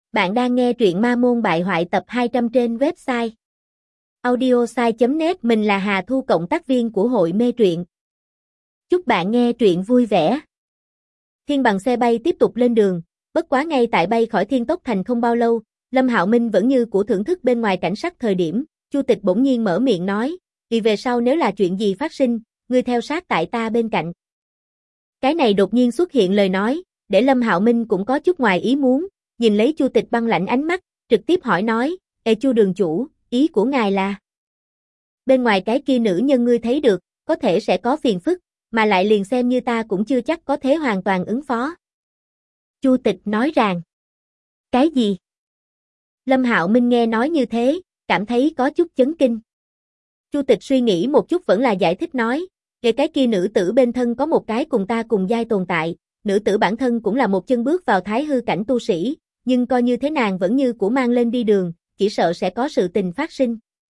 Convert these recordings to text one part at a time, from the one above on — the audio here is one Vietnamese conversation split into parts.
Bạn đang nghe truyện Ma Môn Bại Hoại tập 200 trên website audiosai.net. Mình là Hà Thu, cộng tác viên của hội mê truyện. Chúc bạn nghe truyện vui vẻ. Thiên bằng xe bay tiếp tục lên đường, bất quá ngay tại bay khỏi Thiên Tốc Thành không bao lâu, Lâm Hạo Minh vẫn như cũ thưởng thức bên ngoài cảnh sắc thời điểm, Chu Tịch bỗng nhiên mở miệng nói, vì về sau nếu là chuyện gì phát sinh, ngươi theo sát tại ta bên cạnh. Cái này đột nhiên xuất hiện lời nói, để Lâm Hạo Minh cũng có chút ngoài ý muốn, nhìn lấy Chu Tịch băng lãnh ánh mắt, trực tiếp hỏi nói, Chu đường chủ, ý của ngài là? Bên ngoài cái kia nữ nhân ngươi thấy được, có thể sẽ có phiền phức, mà lại liền xem như ta cũng chưa chắc có thể hoàn toàn ứng phó. Chu Tịch nói rằng, cái gì? Lâm Hạo Minh nghe nói như thế, cảm thấy có chút chấn kinh. Chu Tịch suy nghĩ một chút vẫn là giải thích nói, về cái kia nữ tử bên thân có một cái cùng ta cùng giai tồn tại, nữ tử bản thân cũng là một chân bước vào thái hư cảnh tu sĩ, nhưng coi như thế nàng vẫn như của mang lên đi đường, chỉ sợ sẽ có sự tình phát sinh.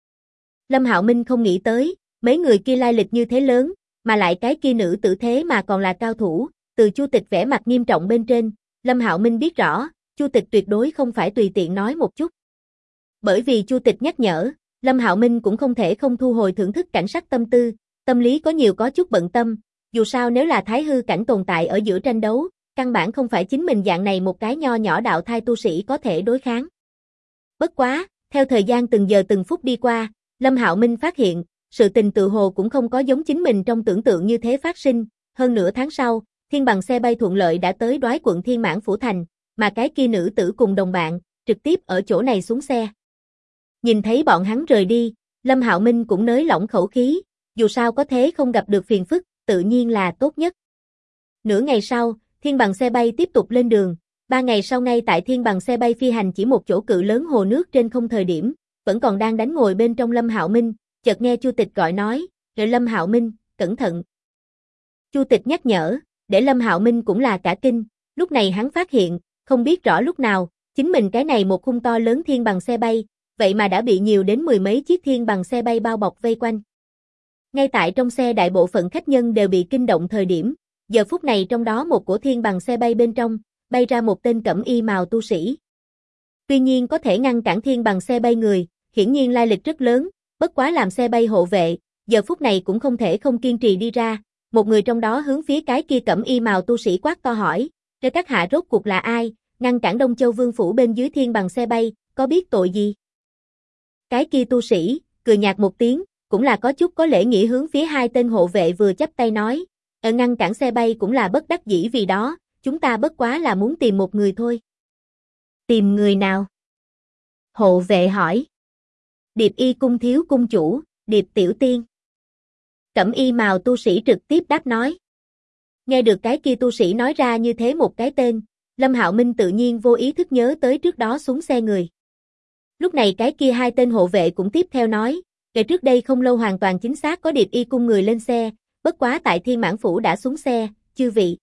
Lâm Hạo Minh không nghĩ tới, mấy người kia lai lịch như thế lớn, mà lại cái kia nữ tử thế mà còn là cao thủ, từ Chu Tịch vẻ mặt nghiêm trọng bên trên, Lâm Hạo Minh biết rõ, Chu Tịch tuyệt đối không phải tùy tiện nói một chút. Bởi vì Chu Tịch nhắc nhở, Lâm Hạo Minh cũng không thể không thu hồi thưởng thức cảnh sắc tâm tư, tâm lý có nhiều có chút bận tâm, dù sao nếu là thái hư cảnh tồn tại ở giữa tranh đấu, căn bản không phải chính mình dạng này một cái nho nhỏ đạo thai tu sĩ có thể đối kháng. Bất quá, theo thời gian từng giờ từng phút đi qua, Lâm Hạo Minh phát hiện, sự tình tự hồ cũng không có giống chính mình trong tưởng tượng như thế phát sinh, hơn nửa tháng sau, Thiên bằng xe bay thuận lợi đã tới Đoái quận Thiên Mãn Phủ Thành, mà cái kia nữ tử cùng đồng bạn, trực tiếp ở chỗ này xuống xe. Nhìn thấy bọn hắn rời đi, Lâm Hạo Minh cũng nới lỏng khẩu khí, dù sao có thế không gặp được phiền phức, tự nhiên là tốt nhất. Nửa ngày sau, Thiên bằng xe bay tiếp tục lên đường, 3 ngày sau ngay tại Thiên bằng xe bay phi hành chỉ một chỗ cự lớn hồ nước trên không thời điểm, vẫn còn đang đánh ngồi bên trong Lâm Hạo Minh, chợt nghe Chu Tịch gọi nói, "Rồi Lâm Hạo Minh, cẩn thận." Chu Tịch nhắc nhở, để Lâm Hạo Minh cũng là cả kinh, lúc này hắn phát hiện, không biết rõ lúc nào, chính mình cái này một khung to lớn thiên bằng xe bay, vậy mà đã bị nhiều đến 10 mấy chiếc thiên bằng xe bay bao bọc vây quanh. Ngay tại trong xe đại bộ phận khách nhân đều bị kinh động thời điểm, giờ phút này trong đó một cổ thiên bằng xe bay bên trong, bay ra một tên cẩm y màu tu sĩ. Tuy nhiên có thể ngăn cản thiên bằng xe bay người, hiển nhiên lai lịch rất lớn, bất quá làm xe bay hộ vệ, giờ phút này cũng không thể không kiên trì đi ra, một người trong đó hướng phía cái kia cẩm y màu tu sĩ quát to hỏi, các hạ rốt cuộc là ai, ngăn cản Đông Châu Vương phủ bên dưới thiên bằng xe bay, có biết tội gì? Cái kia tu sĩ, cười nhạt một tiếng, cũng là có chút có lễ nghĩa hướng phía hai tên hộ vệ vừa chắp tay nói, ngăn cản xe bay cũng là bất đắc dĩ vì đó, chúng ta bất quá là muốn tìm một người thôi. Tìm người nào? Hộ vệ hỏi. Điệp Y cung thiếu cung chủ, Điệp Tiểu Tiên. Cẩm y màu tu sĩ trực tiếp đáp nói. Nghe được cái kia tu sĩ nói ra như thế một cái tên, Lâm Hạo Minh tự nhiên vô ý thức nhớ tới trước đó xuống xe người. Lúc này cái kia hai tên hộ vệ cũng tiếp theo nói, kể trước đây không lâu hoàn toàn chính xác có Điệp Y cung người lên xe, bất quá tại Thiên Mãn Phủ đã xuống xe, chư vị.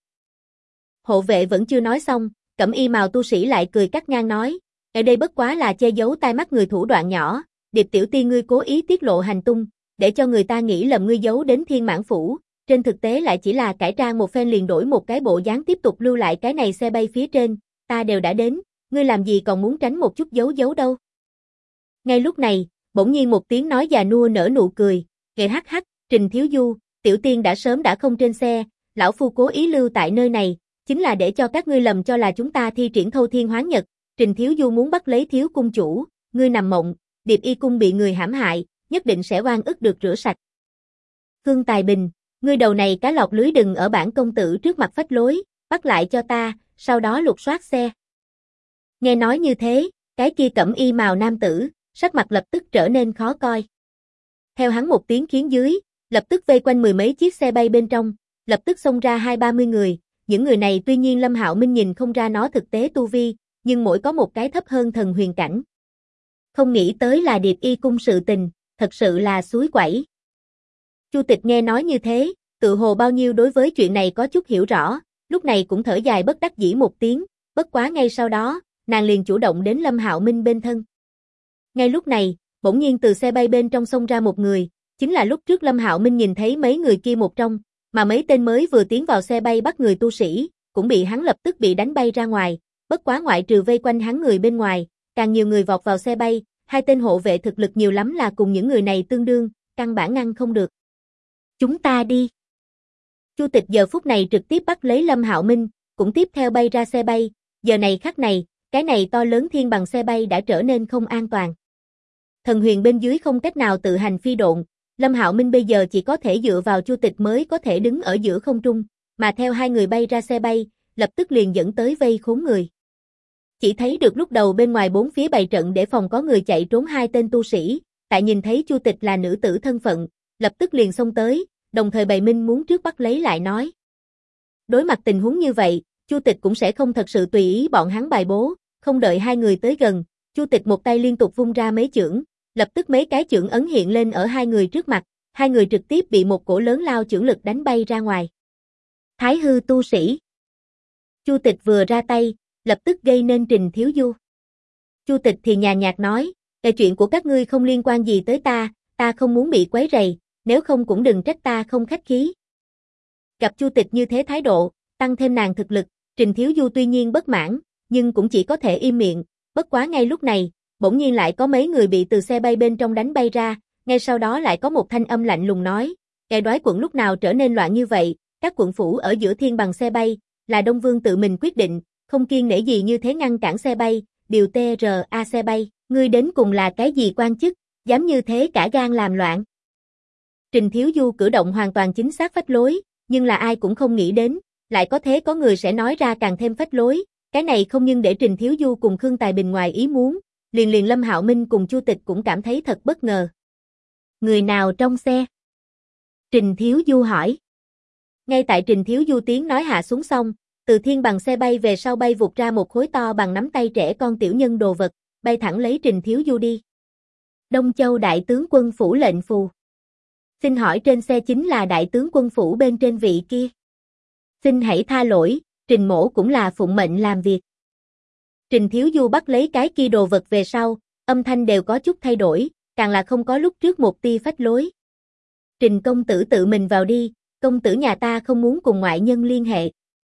Hộ vệ vẫn chưa nói xong, cẩm y màu tu sĩ lại cười cắt ngang nói, ở đây bất quá là che giấu tai mắt người thủ đoạn nhỏ, Điệp Tiểu Tiên ngươi cố ý tiết lộ hành tung, để cho người ta nghĩ lầm ngươi giấu đến Thiên Mãn Phủ, trên thực tế lại chỉ là cải trang một phen liền đổi một cái bộ dáng tiếp tục lưu lại cái này xe bay phía trên, ta đều đã đến, ngươi làm gì còn muốn tránh một chút giấu giấu đâu. Ngay lúc này, bỗng nhiên một tiếng nói già nua nở nụ cười, hắc hắc, Trình Thiếu Du, Tiểu Tiên đã sớm đã không trên xe, lão phu cố ý lưu tại nơi này, chính là để cho các ngươi lầm cho là chúng ta thi triển thâu thiên hoán nhật, Trình Thiếu Du muốn bắt lấy thiếu cung chủ, ngươi nằm mộng, Điệp Y cung bị người hãm hại, nhất định sẽ oan ức được rửa sạch. Khương Tài Bình, ngươi đầu này cá lọt lưới đừng ở bản công tử trước mặt phách lối, bắt lại cho ta, sau đó lục soát xe. Nghe nói như thế, cái kia cẩm y màu nam tử, sắc mặt lập tức trở nên khó coi. Theo hắn một tiếng khiến dưới, lập tức vây quanh 10 mấy chiếc xe bay bên trong, lập tức xông ra 20-30 người, những người này tuy nhiên Lâm Hạo Minh nhìn không ra nó thực tế tu vi, nhưng mỗi có một cái thấp hơn thần huyền cảnh. Không nghĩ tới là Điệp Y cung sự tình, thật sự là suối quẩy. Chu Tịch nghe nói như thế, tự hồ bao nhiêu đối với chuyện này có chút hiểu rõ, lúc này cũng thở dài bất đắc dĩ một tiếng, bất quá ngay sau đó, nàng liền chủ động đến Lâm Hạo Minh bên thân. Ngay lúc này, bỗng nhiên từ xe bay bên trong xông ra một người, chính là lúc trước Lâm Hạo Minh nhìn thấy mấy người kia một trong, mà mấy tên mới vừa tiến vào xe bay bắt người tu sĩ, cũng bị hắn lập tức bị đánh bay ra ngoài, bất quá ngoại trừ vây quanh hắn người bên ngoài, càng nhiều người vọt vào xe bay, hai tên hộ vệ thực lực nhiều lắm là cùng những người này tương đương, căn bản ngăn không được. Chúng ta đi. Chu Tịch giờ phút này trực tiếp bắt lấy Lâm Hạo Minh, cũng tiếp theo bay ra xe bay, giờ này khắc này, cái này to lớn thiên bằng xe bay đã trở nên không an toàn. Thần huyền bên dưới không cách nào tự hành phi độn, Lâm Hạo Minh bây giờ chỉ có thể dựa vào Chu Tịch mới có thể đứng ở giữa không trung, mà theo hai người bay ra xe bay, lập tức liền dẫn tới vây khốn người. Chỉ thấy được lúc đầu bên ngoài bốn phía bày trận để phòng có người chạy trốn hai tên tu sĩ, tại nhìn thấy Chu Tịch là nữ tử thân phận, lập tức liền xông tới, đồng thời bày minh muốn trước bắt lấy lại nói. Đối mặt tình huống như vậy, Chu Tịch cũng sẽ không thật sự tùy ý bọn hắn bài bố, không đợi hai người tới gần, Chu Tịch một tay liên tục vung ra mấy chưởng, lập tức mấy cái chưởng ấn hiện lên ở hai người trước mặt, hai người trực tiếp bị một cổ lớn lao chưởng lực đánh bay ra ngoài. Thái hư tu sĩ. Chu Tịch vừa ra tay, lập tức gây nên Trình Thiếu Du. Chu Tịch thì nhàn nhạt nói, chuyện của các ngươi không liên quan gì tới ta không muốn bị quấy rầy, nếu không cũng đừng trách ta không khách khí. Gặp Chu Tịch như thế thái độ, tăng thêm nàng thực lực, Trình Thiếu Du tuy nhiên bất mãn, nhưng cũng chỉ có thể im miệng, bất quá ngay lúc này, bỗng nhiên lại có mấy người bị từ xe bay bên trong đánh bay ra, ngay sau đó lại có một thanh âm lạnh lùng nói, đoái quận lúc nào trở nên loạn như vậy, các quận phủ ở giữa thiên bằng xe bay, là Đông Vương tự mình quyết định, không kiêng nể gì như thế ngăn cản xe bay, điều TRA xe bay, ngươi đến cùng là cái gì quan chức, dám như thế cả gan làm loạn. Trình Thiếu Du cử động hoàn toàn chính xác phách lối, nhưng là ai cũng không nghĩ đến, lại có thế có người sẽ nói ra càng thêm phách lối, cái này không nhưng để Trình Thiếu Du cùng Khương Tài Bình ngoài ý muốn, liền Lâm Hạo Minh cùng Chu Tịch cũng cảm thấy thật bất ngờ. Người nào trong xe? Trình Thiếu Du hỏi. Ngay tại Trình Thiếu Du tiếng nói hạ xuống xong, từ thiên bằng xe bay về sau bay vụt ra một khối to bằng nắm tay trẻ con tiểu nhân đồ vật, bay thẳng lấy Trình Thiếu Du đi. Đông Châu đại tướng quân phủ lệnh phù. Xin hỏi trên xe chính là đại tướng quân phủ bên trên vị kia. Xin hãy tha lỗi, Trình mỗ cũng là phụng mệnh làm việc. Trình Thiếu Du bắt lấy cái kia đồ vật về sau, âm thanh đều có chút thay đổi, càng là không có lúc trước một tia phách lối. Trình công tử tự mình vào đi, công tử nhà ta không muốn cùng ngoại nhân liên hệ.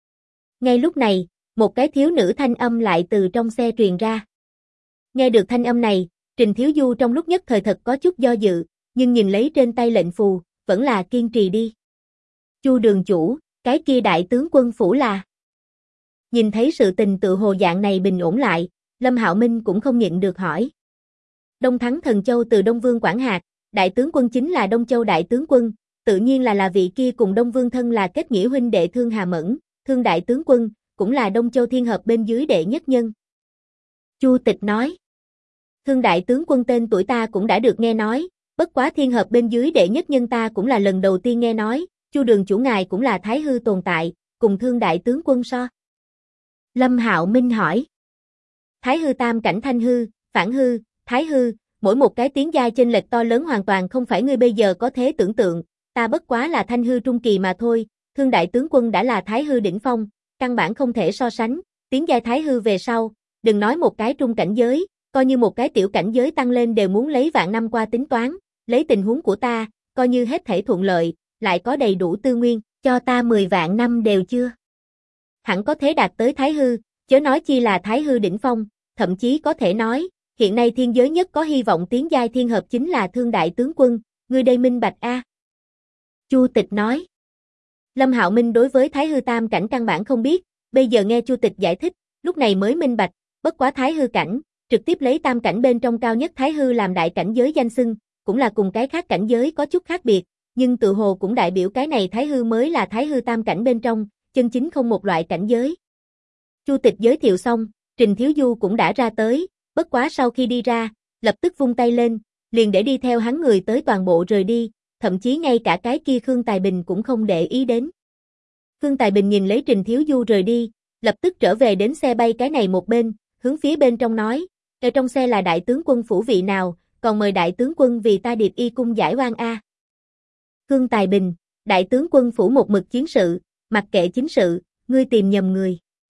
Ngay lúc này, một cái thiếu nữ thanh âm lại từ trong xe truyền ra. Nghe được thanh âm này, Trình Thiếu Du trong lúc nhất thời thật có chút do dự, nhưng nhìn lấy trên tay lệnh phù, vẫn là kiên trì đi. Chu đường chủ, cái kia đại tướng quân phủ là. Nhìn thấy sự tình tự hồ dạng này bình ổn lại, Lâm Hạo Minh cũng không nhịn được hỏi. Đông Thắng Thần Châu từ Đông Vương quản hạt, đại tướng quân chính là Đông Châu đại tướng quân, tự nhiên là vị kia cùng Đông Vương thân là kết nghĩa huynh đệ Thương Hà Mẫn, Thương đại tướng quân, cũng là Đông Châu thiên hợp bên dưới đệ nhất nhân. Chu Tịch nói. Thương đại tướng quân tên tuổi ta cũng đã được nghe nói, bất quá thiên hợp bên dưới đệ nhất nhân ta cũng là lần đầu tiên nghe nói, Chu đường chủ ngài cũng là thái hư tồn tại, cùng Thương đại tướng quân so. Lâm Hạo Minh hỏi. Thái hư tam cảnh thanh hư, phản hư, thái hư, mỗi một cái tiếng giai chênh lệch to lớn hoàn toàn không phải ngươi bây giờ có thể tưởng tượng, ta bất quá là thanh hư trung kỳ mà thôi, Thương đại tướng quân đã là thái hư đỉnh phong, căn bản không thể so sánh, tiếng giai thái hư về sau, đừng nói một cái trung cảnh giới, coi như một cái tiểu cảnh giới tăng lên đều muốn lấy vạn năm qua tính toán, lấy tình huống của ta, coi như hết thảy thuận lợi, lại có đầy đủ tư nguyên, cho ta 10 vạn năm đều chưa. Hẳn có thể đạt tới thái hư, chớ nói chi là thái hư đỉnh phong, thậm chí có thể nói, hiện nay thiên giới nhất có hy vọng tiến giai thiên hợp chính là Thương đại tướng quân, ngươi đây minh bạch a. Chu Tịch nói. Lâm Hạo Minh đối với thái hư tam cảnh căn bản không biết, bây giờ nghe Chu Tịch giải thích, lúc này mới minh bạch, bất quá thái hư cảnh, trực tiếp lấy tam cảnh bên trong cao nhất thái hư làm đại cảnh giới danh xưng, cũng là cùng cái khác cảnh giới có chút khác biệt, nhưng tự hồ cũng đại biểu cái này thái hư mới là thái hư tam cảnh bên trong, chân chính không một loại cảnh giới. Chu Tịch giới thiệu xong, Trình Thiếu Du cũng đã ra tới, bất quá sau khi đi ra, lập tức vung tay lên, liền để đi theo hắn người tới toàn bộ rời đi, thậm chí ngay cả cái kia Khương Tài Bình cũng không để ý đến. Khương Tài Bình nhìn lấy Trình Thiếu Du rời đi, lập tức trở về đến xe bay cái này một bên, hướng phía bên trong nói, ở trong xe là đại tướng quân phủ vị nào, còn mời đại tướng quân vì ta điệp y cung giải oan a. Khương Tài Bình, đại tướng quân phủ một mực chiến sự, mặc kệ chính sự, ngươi tìm nhầm người.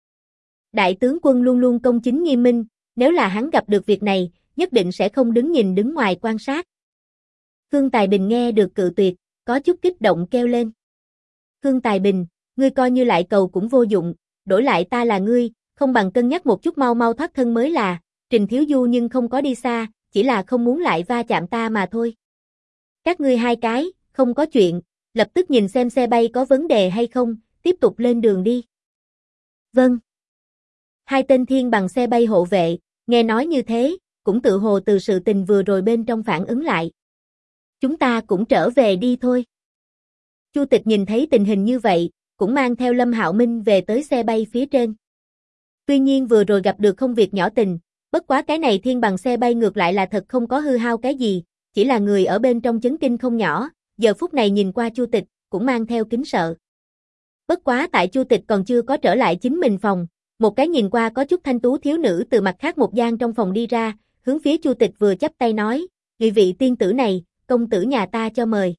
Đại tướng quân luôn luôn công chính nghiêm minh, nếu là hắn gặp được việc này, nhất định sẽ không đứng nhìn đứng ngoài quan sát. Khương Tài Bình nghe được cự tuyệt, có chút kích động kêu lên. Khương Tài Bình, ngươi coi như lại cầu cũng vô dụng, đổi lại ta là ngươi, không bằng cân nhắc một chút mau mau thoát thân mới là, Trình Thiếu Du nhưng không có đi xa, chỉ là không muốn lại va chạm ta mà thôi. Các ngươi hai cái, không có chuyện, lập tức nhìn xem xe bay có vấn đề hay không, tiếp tục lên đường đi. Vâng. Hai tên thiên bằng xe bay hộ vệ, nghe nói như thế, cũng tự hồ từ sự tình vừa rồi bên trong phản ứng lại. Chúng ta cũng trở về đi thôi. Chu Tịch nhìn thấy tình hình như vậy, cũng mang theo Lâm Hạo Minh về tới xe bay phía trên. Tuy nhiên vừa rồi gặp được không việc nhỏ tình, bất quá cái này thiên bằng xe bay ngược lại là thật không có hư hao cái gì, chỉ là người ở bên trong chấn kinh không nhỏ, giờ phút này nhìn qua Chu Tịch, cũng mang theo kính sợ. Bất quá tại Chu Tịch còn chưa có trở lại chính mình phòng, một cái nhìn qua có chút thanh tú thiếu nữ từ mặt khác một gian trong phòng đi ra, hướng phía Chu Tịch vừa chắp tay nói, "Vị vị tiên tử này, công tử nhà ta cho mời."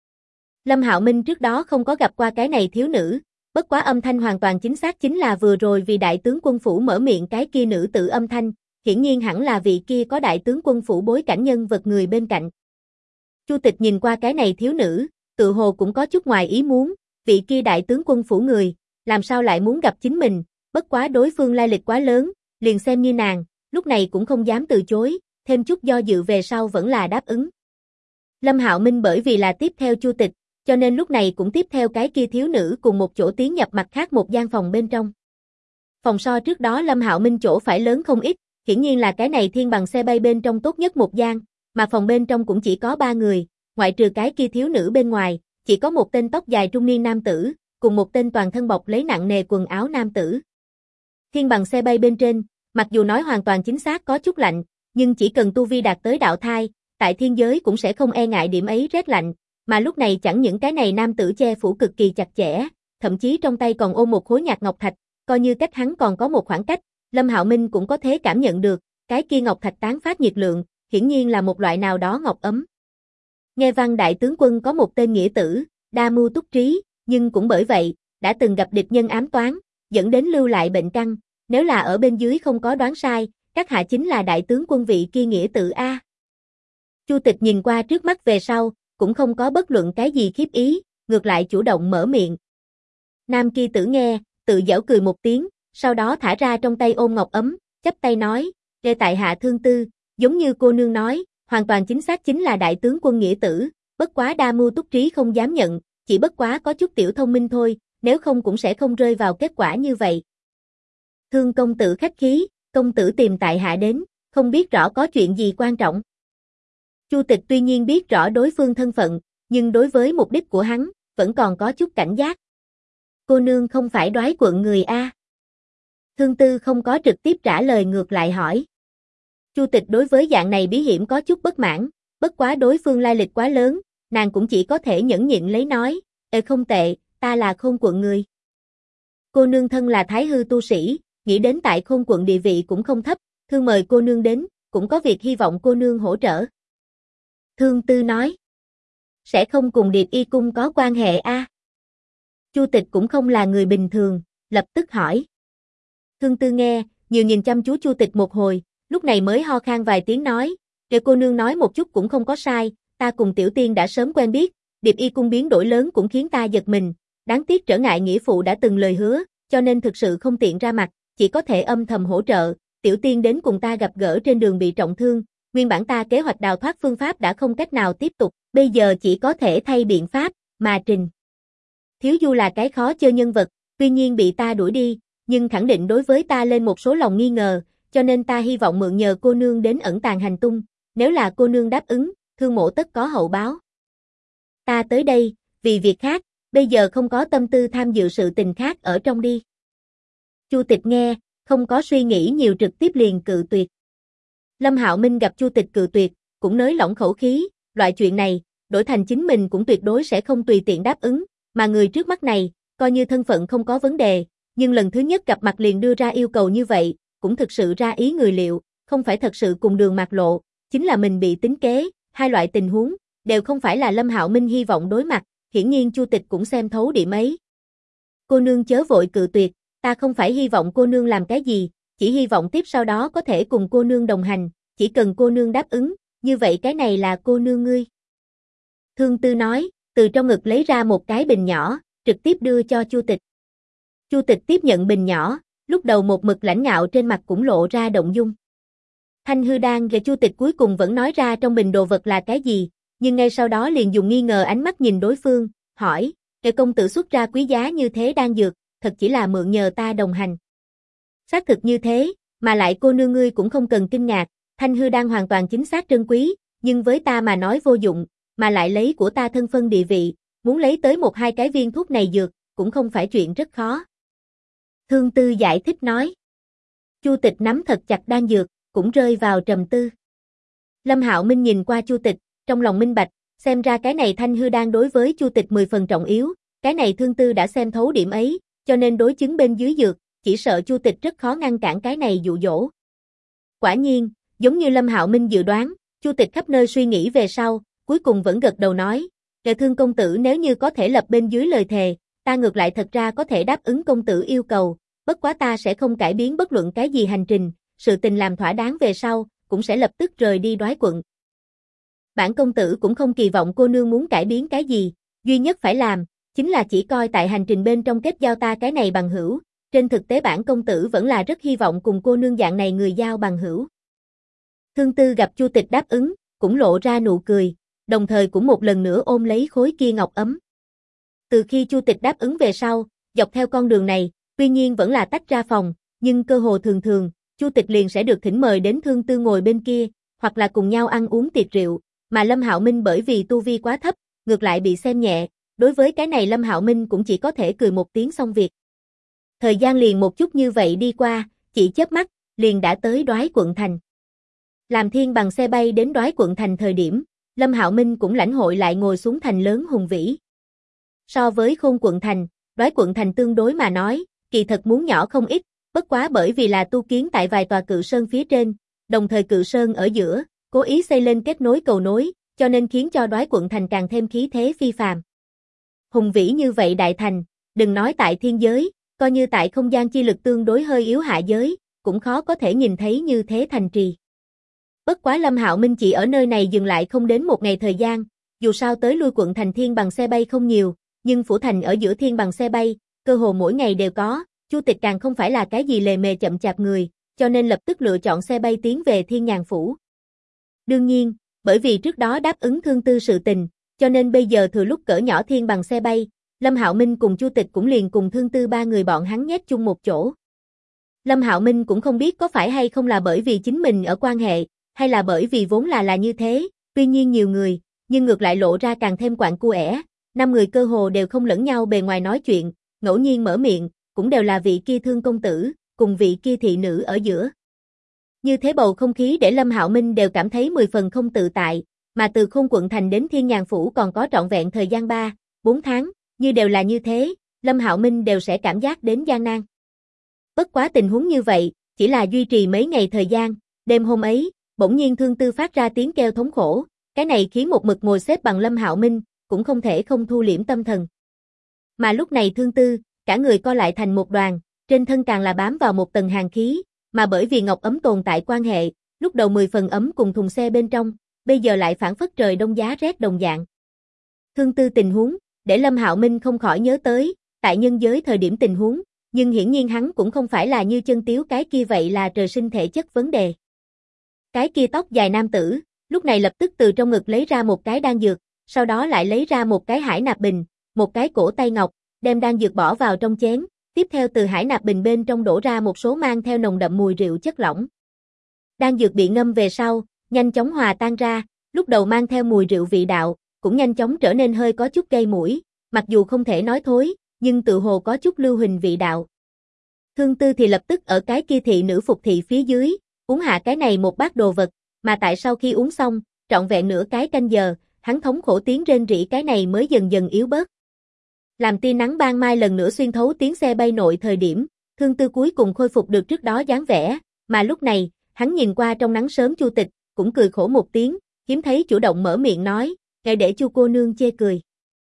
Lâm Hạo Minh trước đó không có gặp qua cái này thiếu nữ, bất quá âm thanh hoàn toàn chính xác chính là vừa rồi vì đại tướng quân phủ mở miệng cái kia nữ tử âm thanh, hiển nhiên hẳn là vị kia có đại tướng quân phủ bối cảnh nhân vật người bên cạnh. Chu Tịch nhìn qua cái này thiếu nữ, tự hồ cũng có chút ngoài ý muốn, vị kia đại tướng quân phủ người, làm sao lại muốn gặp chính mình, bất quá đối phương lai lịch quá lớn, liền xem như nàng, lúc này cũng không dám từ chối, thêm chút do dự về sau vẫn là đáp ứng. Lâm Hạo Minh bởi vì là tiếp theo Chu Tịch, cho nên lúc này cũng tiếp theo cái kia thiếu nữ cùng một chỗ tiến nhập mặt khác một gian phòng bên trong. Phòng so trước đó Lâm Hạo Minh chỗ phải lớn không ít, hiển nhiên là cái này thiên bằng xe bay bên trong tốt nhất một gian, mà phòng bên trong cũng chỉ có 3 người, ngoại trừ cái kia thiếu nữ bên ngoài, chỉ có một tên tóc dài trung niên nam tử, cùng một tên toàn thân bọc lấy nặng nề quần áo nam tử. Thiên bằng xe bay bên trên, mặc dù nói hoàn toàn chính xác có chút lạnh, nhưng chỉ cần tu vi đạt tới đạo thai, tại thiên giới cũng sẽ không e ngại điểm ấy rét lạnh, mà lúc này chẳng những cái này nam tử che phủ cực kỳ chặt chẽ, thậm chí trong tay còn ôm một khối nhạt ngọc thạch, coi như cách hắn còn có một khoảng cách, Lâm Hạo Minh cũng có thể cảm nhận được, cái kia ngọc thạch tán phát nhiệt lượng, hiển nhiên là một loại nào đó ngọc ấm. Nghe văn đại tướng quân có một tên nghĩa tử, đa mưu túc trí, nhưng cũng bởi vậy, đã từng gặp địch nhân ám toán, dẫn đến lưu lại bệnh căn, nếu là ở bên dưới không có đoán sai, các hạ chính là đại tướng quân vị kia nghĩa tử A. Chu Tịch nhìn qua trước mắt về sau, cũng không có bất luận cái gì khiếp ý, ngược lại chủ động mở miệng. Nam kia tử nghe, tự giễu cười một tiếng, sau đó thả ra trong tay ôm ngọc ấm, chắp tay nói, "Lê tại hạ thương tư, giống như cô nương nói, hoàn toàn chính xác chính là đại tướng quân nghĩa tử, bất quá đa mưu túc trí không dám nhận, chỉ bất quá có chút tiểu thông minh thôi, nếu không cũng sẽ không rơi vào kết quả như vậy." Thương công tử khách khí, công tử tìm tại hạ đến, không biết rõ có chuyện gì quan trọng. Chu Tịch tuy nhiên biết rõ đối phương thân phận, nhưng đối với mục đích của hắn, vẫn còn có chút cảnh giác. Cô nương không phải Đoái quận người A. Thương Tư không có trực tiếp trả lời ngược lại hỏi. Chu Tịch đối với dạng này bí hiểm có chút bất mãn, bất quá đối phương lai lịch quá lớn, nàng cũng chỉ có thể nhẫn nhịn lấy nói, không tệ, ta là Khôn quận người. Cô nương thân là Thái hư tu sĩ, nghĩ đến tại Khôn quận địa vị cũng không thấp, thương mời cô nương đến, cũng có việc hy vọng cô nương hỗ trợ. Thương Tư nói, sẽ không cùng Điệp Y cung có quan hệ a? Chu Tịch cũng không là người bình thường, lập tức hỏi. Thương Tư nghe, nhiều nhìn chăm chú Chu Tịch một hồi, lúc này mới ho khan vài tiếng nói, để cô nương nói một chút cũng không có sai, ta cùng tiểu tiên đã sớm quen biết, Điệp Y cung biến đổi lớn cũng khiến ta giật mình, đáng tiếc trở ngại nghĩa phụ đã từng lời hứa, cho nên thực sự không tiện ra mặt, chỉ có thể âm thầm hỗ trợ, tiểu tiên đến cùng ta gặp gỡ trên đường bị trọng thương, nguyên bản ta kế hoạch đào thoát phương pháp đã không cách nào tiếp tục, bây giờ chỉ có thể thay biện pháp, mà Trình Thiếu Du là cái khó chơi nhân vật, tuy nhiên bị ta đuổi đi, nhưng khẳng định đối với ta lên một số lòng nghi ngờ, cho nên ta hy vọng mượn nhờ cô nương đến ẩn tàng hành tung, nếu là cô nương đáp ứng, Thương mộ tất có hậu báo. Ta tới đây, vì việc khác, bây giờ không có tâm tư tham dự sự tình khác ở trong đi. Chu Tịch nghe, không có suy nghĩ nhiều trực tiếp liền cự tuyệt. Lâm Hạo Minh gặp Chu Tịch cự tuyệt, cũng nới lỏng khẩu khí, loại chuyện này, đổi thành chính mình cũng tuyệt đối sẽ không tùy tiện đáp ứng, mà người trước mắt này, coi như thân phận không có vấn đề, nhưng lần thứ nhất gặp mặt liền đưa ra yêu cầu như vậy, cũng thực sự ra ý người liệu, không phải thật sự cùng đường mạc lộ, chính là mình bị tính kế, hai loại tình huống, đều không phải là Lâm Hạo Minh hy vọng đối mặt, hiển nhiên Chu Tịch cũng xem thấu điểm ấy. Cô nương chớ vội cự tuyệt, ta không phải hy vọng cô nương làm cái gì, chỉ hy vọng tiếp sau đó có thể cùng cô nương đồng hành, chỉ cần cô nương đáp ứng, như vậy cái này là cô nương ngươi. Thương Tư nói, từ trong ngực lấy ra một cái bình nhỏ, trực tiếp đưa cho Chu Tịch. Chu Tịch tiếp nhận bình nhỏ, lúc đầu một mực lãnh ngạo trên mặt cũng lộ ra động dung. Thanh hư đan và Chu Tịch cuối cùng vẫn nói ra trong bình đồ vật là cái gì, nhưng ngay sau đó liền dùng nghi ngờ ánh mắt nhìn đối phương, hỏi, "Kẻ công tử xuất ra quý giá như thế đan dược, thật chỉ là mượn nhờ ta đồng hành?" Xác thực như thế, mà lại cô nương ngươi cũng không cần kinh ngạc, thanh hư đan hoàn toàn chính xác trân quý, nhưng với ta mà nói vô dụng, mà lại lấy của ta thân phân địa vị, muốn lấy tới 1-2 cái viên thuốc này dược, cũng không phải chuyện rất khó. Thương Tư giải thích nói. Chu Tịch nắm thật chặt đan dược, cũng rơi vào trầm tư. Lâm Hạo Minh nhìn qua Chu Tịch, trong lòng minh bạch, xem ra cái này thanh hư đan đối với Chu Tịch 10 phần trọng yếu, cái này Thương Tư đã xem thấu điểm ấy, cho nên đối chứng bên dưới dược, chỉ sợ Chu Tịch rất khó ngăn cản cái này dụ dỗ. Quả nhiên, giống như Lâm Hạo Minh dự đoán, Chu Tịch khắp nơi suy nghĩ về sau, cuối cùng vẫn gật đầu nói, "Kẻ Thương công tử nếu như có thể lập bên dưới lời thề, ta ngược lại thật ra có thể đáp ứng công tử yêu cầu, bất quá ta sẽ không cải biến bất luận cái gì hành trình, sự tình làm thỏa đáng về sau, cũng sẽ lập tức rời đi Đoái quận. Bản công tử cũng không kỳ vọng cô nương muốn cải biến cái gì, duy nhất phải làm, chính là chỉ coi tại hành trình bên trong kết giao ta cái này bằng hữu, trên thực tế bản công tử vẫn là rất hy vọng cùng cô nương dạng này người giao bằng hữu." Thương Tư gặp Chu Tịch đáp ứng, cũng lộ ra nụ cười, đồng thời cũng một lần nữa ôm lấy khối kia ngọc ấm. Từ khi Chu Tịch đáp ứng về sau, dọc theo con đường này, tuy nhiên vẫn là tách ra phòng, nhưng cơ hồ thường thường, Chu Tịch liền sẽ được thỉnh mời đến Thương Tư ngồi bên kia, hoặc là cùng nhau ăn uống tiệc rượu, mà Lâm Hạo Minh bởi vì tu vi quá thấp, ngược lại bị xem nhẹ, đối với cái này Lâm Hạo Minh cũng chỉ có thể cười một tiếng xong việc. Thời gian liền một chút như vậy đi qua, chỉ chớp mắt, liền đã tới Đoái quận thành. Làm thiên bằng xe bay đến Đoái quận thành thời điểm, Lâm Hạo Minh cũng lãnh hội lại ngồi xuống thành lớn hùng vĩ. So với Khôn quận thành, Đoái quận thành tương đối mà nói, kỳ thật muốn nhỏ không ít, bất quá bởi vì là tu kiến tại vài tòa cự sơn phía trên, đồng thời cự sơn ở giữa, cố ý xây lên kết nối cầu nối, cho nên khiến cho Đoái quận thành càng thêm khí thế phi phàm. Hùng vĩ như vậy đại thành, đừng nói tại thiên giới, coi như tại không gian chi lực tương đối hơi yếu hạ giới, cũng khó có thể nhìn thấy như thế thành trì. Bất quá Lâm Hạo Minh chỉ ở nơi này dừng lại không đến một ngày thời gian, dù sao tới lui quận thành thiên bằng xe bay không nhiều, nhưng phủ thành ở giữa thiên bằng xe bay, cơ hồ mỗi ngày đều có, Chu Tịch càng không phải là cái gì lề mề chậm chạp người, cho nên lập tức lựa chọn xe bay tiến về Thiên Nhàn phủ. Đương nhiên, bởi vì trước đó đáp ứng Thương Tư sự tình, cho nên bây giờ thừa lúc cỡ nhỏ thiên bằng xe bay, Lâm Hạo Minh cùng Chu Tịch cũng liền cùng Thương Tư ba người bọn hắn nhét chung một chỗ. Lâm Hạo Minh cũng không biết có phải hay không là bởi vì chính mình ở quan hệ, hay là bởi vì vốn là như thế, tuy nhiên nhiều người, nhưng ngược lại lộ ra càng thêm quạng cuể, 5 người cơ hồ đều không lẫn nhau bề ngoài nói chuyện, ngẫu nhiên mở miệng, cũng đều là vị kia Thương công tử, cùng vị kia thị nữ ở giữa. Như thế bầu không khí để Lâm Hạo Minh đều cảm thấy 10 phần không tự tại, mà từ Khôn quận thành đến Thiên Nhàn phủ còn có trọn vẹn thời gian 3-4 tháng, như đều là như thế, Lâm Hạo Minh đều sẽ cảm giác đến gian nan. Bất quá tình huống như vậy, chỉ là duy trì mấy ngày thời gian, đêm hôm ấy, bỗng nhiên Thương Tư phát ra tiếng kêu thống khổ, cái này khiến một mực ngồi xếp bằng Lâm Hạo Minh, cũng không thể không thu liễm tâm thần. Mà lúc này Thương Tư, cả người co lại thành một đoàn, trên thân càng là bám vào một tầng hàn khí, mà bởi vì ngọc ấm tồn tại quan hệ, lúc đầu 10 phần ấm cùng thùng xe bên trong, bây giờ lại phản phất trời đông giá rét đồng dạng. Thương Tư tình huống, để Lâm Hạo Minh không khỏi nhớ tới, tại nhân giới thời điểm tình huống, nhưng hiển nhiên hắn cũng không phải là như Chân Tiếu cái kia vậy là trời sinh thể chất vấn đề. Cái kia tóc dài nam tử, lúc này lập tức từ trong ngực lấy ra một cái đan dược, sau đó lại lấy ra một cái hải nạp bình, một cái cổ tay ngọc, đem đan dược bỏ vào trong chén, tiếp theo từ hải nạp bình bên trong đổ ra một số mang theo nồng đậm mùi rượu chất lỏng. Đan dược bị ngâm về sau, nhanh chóng hòa tan ra, lúc đầu mang theo mùi rượu vị đạo, cũng nhanh chóng trở nên hơi có chút gây mũi, mặc dù không thể nói thối, nhưng tự hồ có chút lưu huỳnh vị đạo. Thương Tư thì lập tức ở cái kia thị nữ phục thị phía dưới, uống hạ cái này một bát đồ vật, mà tại sau khi uống xong, trọn vẹn nửa cái canh giờ, hắn thống khổ tiếng rên rỉ cái này mới dần dần yếu bớt. Làm tia nắng ban mai lần nữa xuyên thấu tiếng xe bay nội thời điểm, Thương Tư cuối cùng khôi phục được trước đó dáng vẻ, mà lúc này, hắn nhìn qua trong nắng sớm Chu Tịch, cũng cười khổ một tiếng, hiếm thấy chủ động mở miệng nói, ngài để Chu cô nương chê cười.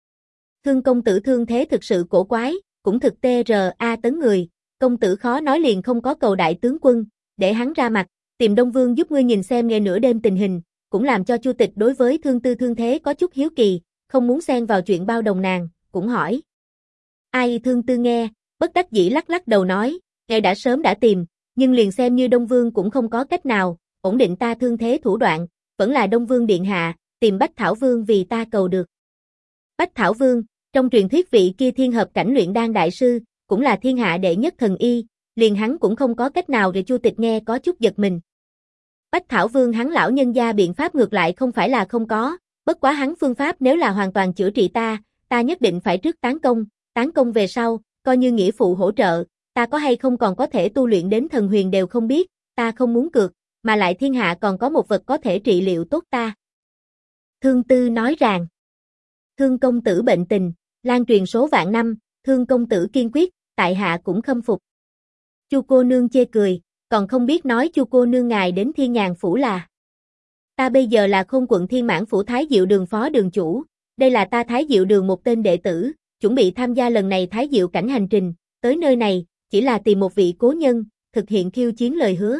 Thương công tử thương thế thực sự cổ quái, cũng thực TRA tấn người, công tử khó nói liền không có cầu đại tướng quân, để hắn ra mặt, tìm Đông Vương giúp ngươi nhìn xem nghe nửa đêm tình hình, cũng làm cho Chu Tịch đối với Thương Tư thương thế có chút hiếu kỳ, không muốn xen vào chuyện bao đồng nàng, cũng hỏi. Ai Thương Tư nghe, bất đắc dĩ lắc lắc đầu nói, đã sớm đã tìm, nhưng liền xem như Đông Vương cũng không có cách nào, ổn định ta thương thế thủ đoạn, vẫn là Đông Vương điện hạ, tìm Bách Thảo Vương vì ta cầu được. Bách Thảo Vương, trong truyền thuyết vị kia thiên hợp cảnh luyện đan đại sư, cũng là thiên hạ đệ nhất thần y, liền hắn cũng không có cách nào để Chu Tịch nghe có chút giật mình. Bách Thảo Vương hắn lão nhân gia biện pháp ngược lại không phải là không có, bất quá hắn phương pháp nếu là hoàn toàn chữa trị ta nhất định phải trước tán công về sau, coi như nghĩa phụ hỗ trợ, ta có hay không còn có thể tu luyện đến thần huyền đều không biết, ta không muốn cược, mà lại thiên hạ còn có một vật có thể trị liệu tốt ta. Thương Tư nói rằng, Thương công tử bệnh tình, lan truyền số vạn năm, Thương công tử kiên quyết, tại hạ cũng khâm phục. Chu cô nương chê cười, còn không biết nói Chu cô nương ngài đến Thiên Nhàn phủ là. Ta bây giờ là Khôn quận Thiên Mãn phủ Thái Diệu đường phó đường chủ, đây là ta Thái Diệu đường một tên đệ tử, chuẩn bị tham gia lần này Thái Diệu cảnh hành trình, tới nơi này, chỉ là tìm một vị cố nhân, thực hiện khiêu chiến lời hứa.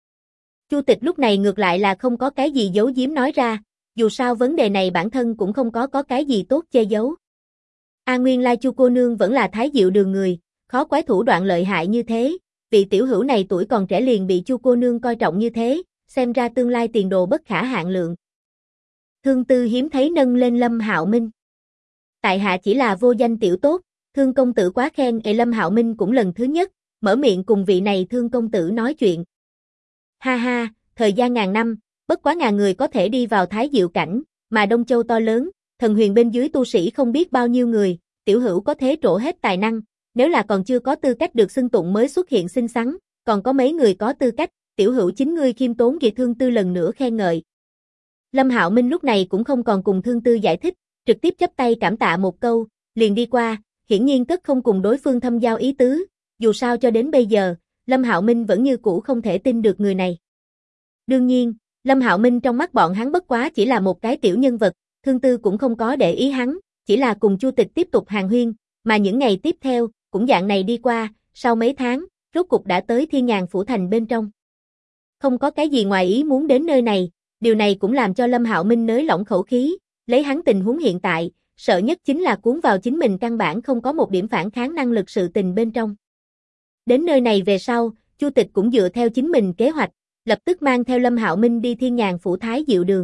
Chu Tịch lúc này ngược lại là không có cái gì giấu giếm nói ra, dù sao vấn đề này bản thân cũng không có cái gì tốt che giấu. Nguyên lai Chu cô nương vẫn là Thái Diệu đường người, khó quái thủ đoạn lợi hại như thế, vị tiểu hữu này tuổi còn trẻ liền bị Chu cô nương coi trọng như thế, xem ra tương lai tiền đồ bất khả hạn lượng. Thương Tư hiếm thấy nâng lên Lâm Hạo Minh. Tại hạ chỉ là vô danh tiểu tốt, Thương công tử quá khen. Lâm Hạo Minh cũng lần thứ nhất, mở miệng cùng vị này Thương công tử nói chuyện. Ha ha, thời gian ngàn năm, bất quá ngàn người có thể đi vào Thái Diệu cảnh, mà Đông Châu to lớn, thần huyền bên dưới tu sĩ không biết bao nhiêu người, tiểu hữu có thế trổ hết tài năng, nếu là còn chưa có tư cách được xưng tụng mới xuất hiện xinh xắn, còn có mấy người có tư cách, tiểu hữu chính ngươi khiêm tốn ghi. Thương Tư lần nữa khen ngợi. Lâm Hạo Minh lúc này cũng không còn cùng Thương Tư giải thích, trực tiếp chắp tay cảm tạ một câu, liền đi qua, hiển nhiên cất không cùng đối phương thâm giao ý tứ, dù sao cho đến bây giờ, Lâm Hạo Minh vẫn như cũ không thể tin được người này. Đương nhiên, Lâm Hạo Minh trong mắt bọn hắn bất quá chỉ là một cái tiểu nhân vật, Thương Tư cũng không có để ý hắn, chỉ là cùng Chu Tịch tiếp tục hàn huyên, mà những ngày tiếp theo, cũng dạng này đi qua, sau mấy tháng, rốt cục đã tới Thiên Nhàn phủ thành bên trong. Không có cái gì ngoài ý muốn đến nơi này, điều này cũng làm cho Lâm Hạo Minh nới lỏng khẩu khí, lấy hắn tình huống hiện tại, sợ nhất chính là cuốn vào chính mình căn bản không có một điểm phản kháng năng lực sự tình bên trong. Đến nơi này về sau, Chu Tịch cũng dựa theo chính mình kế hoạch, lập tức mang theo Lâm Hạo Minh đi Thiên Nhàn phủ Thái Diệu đường.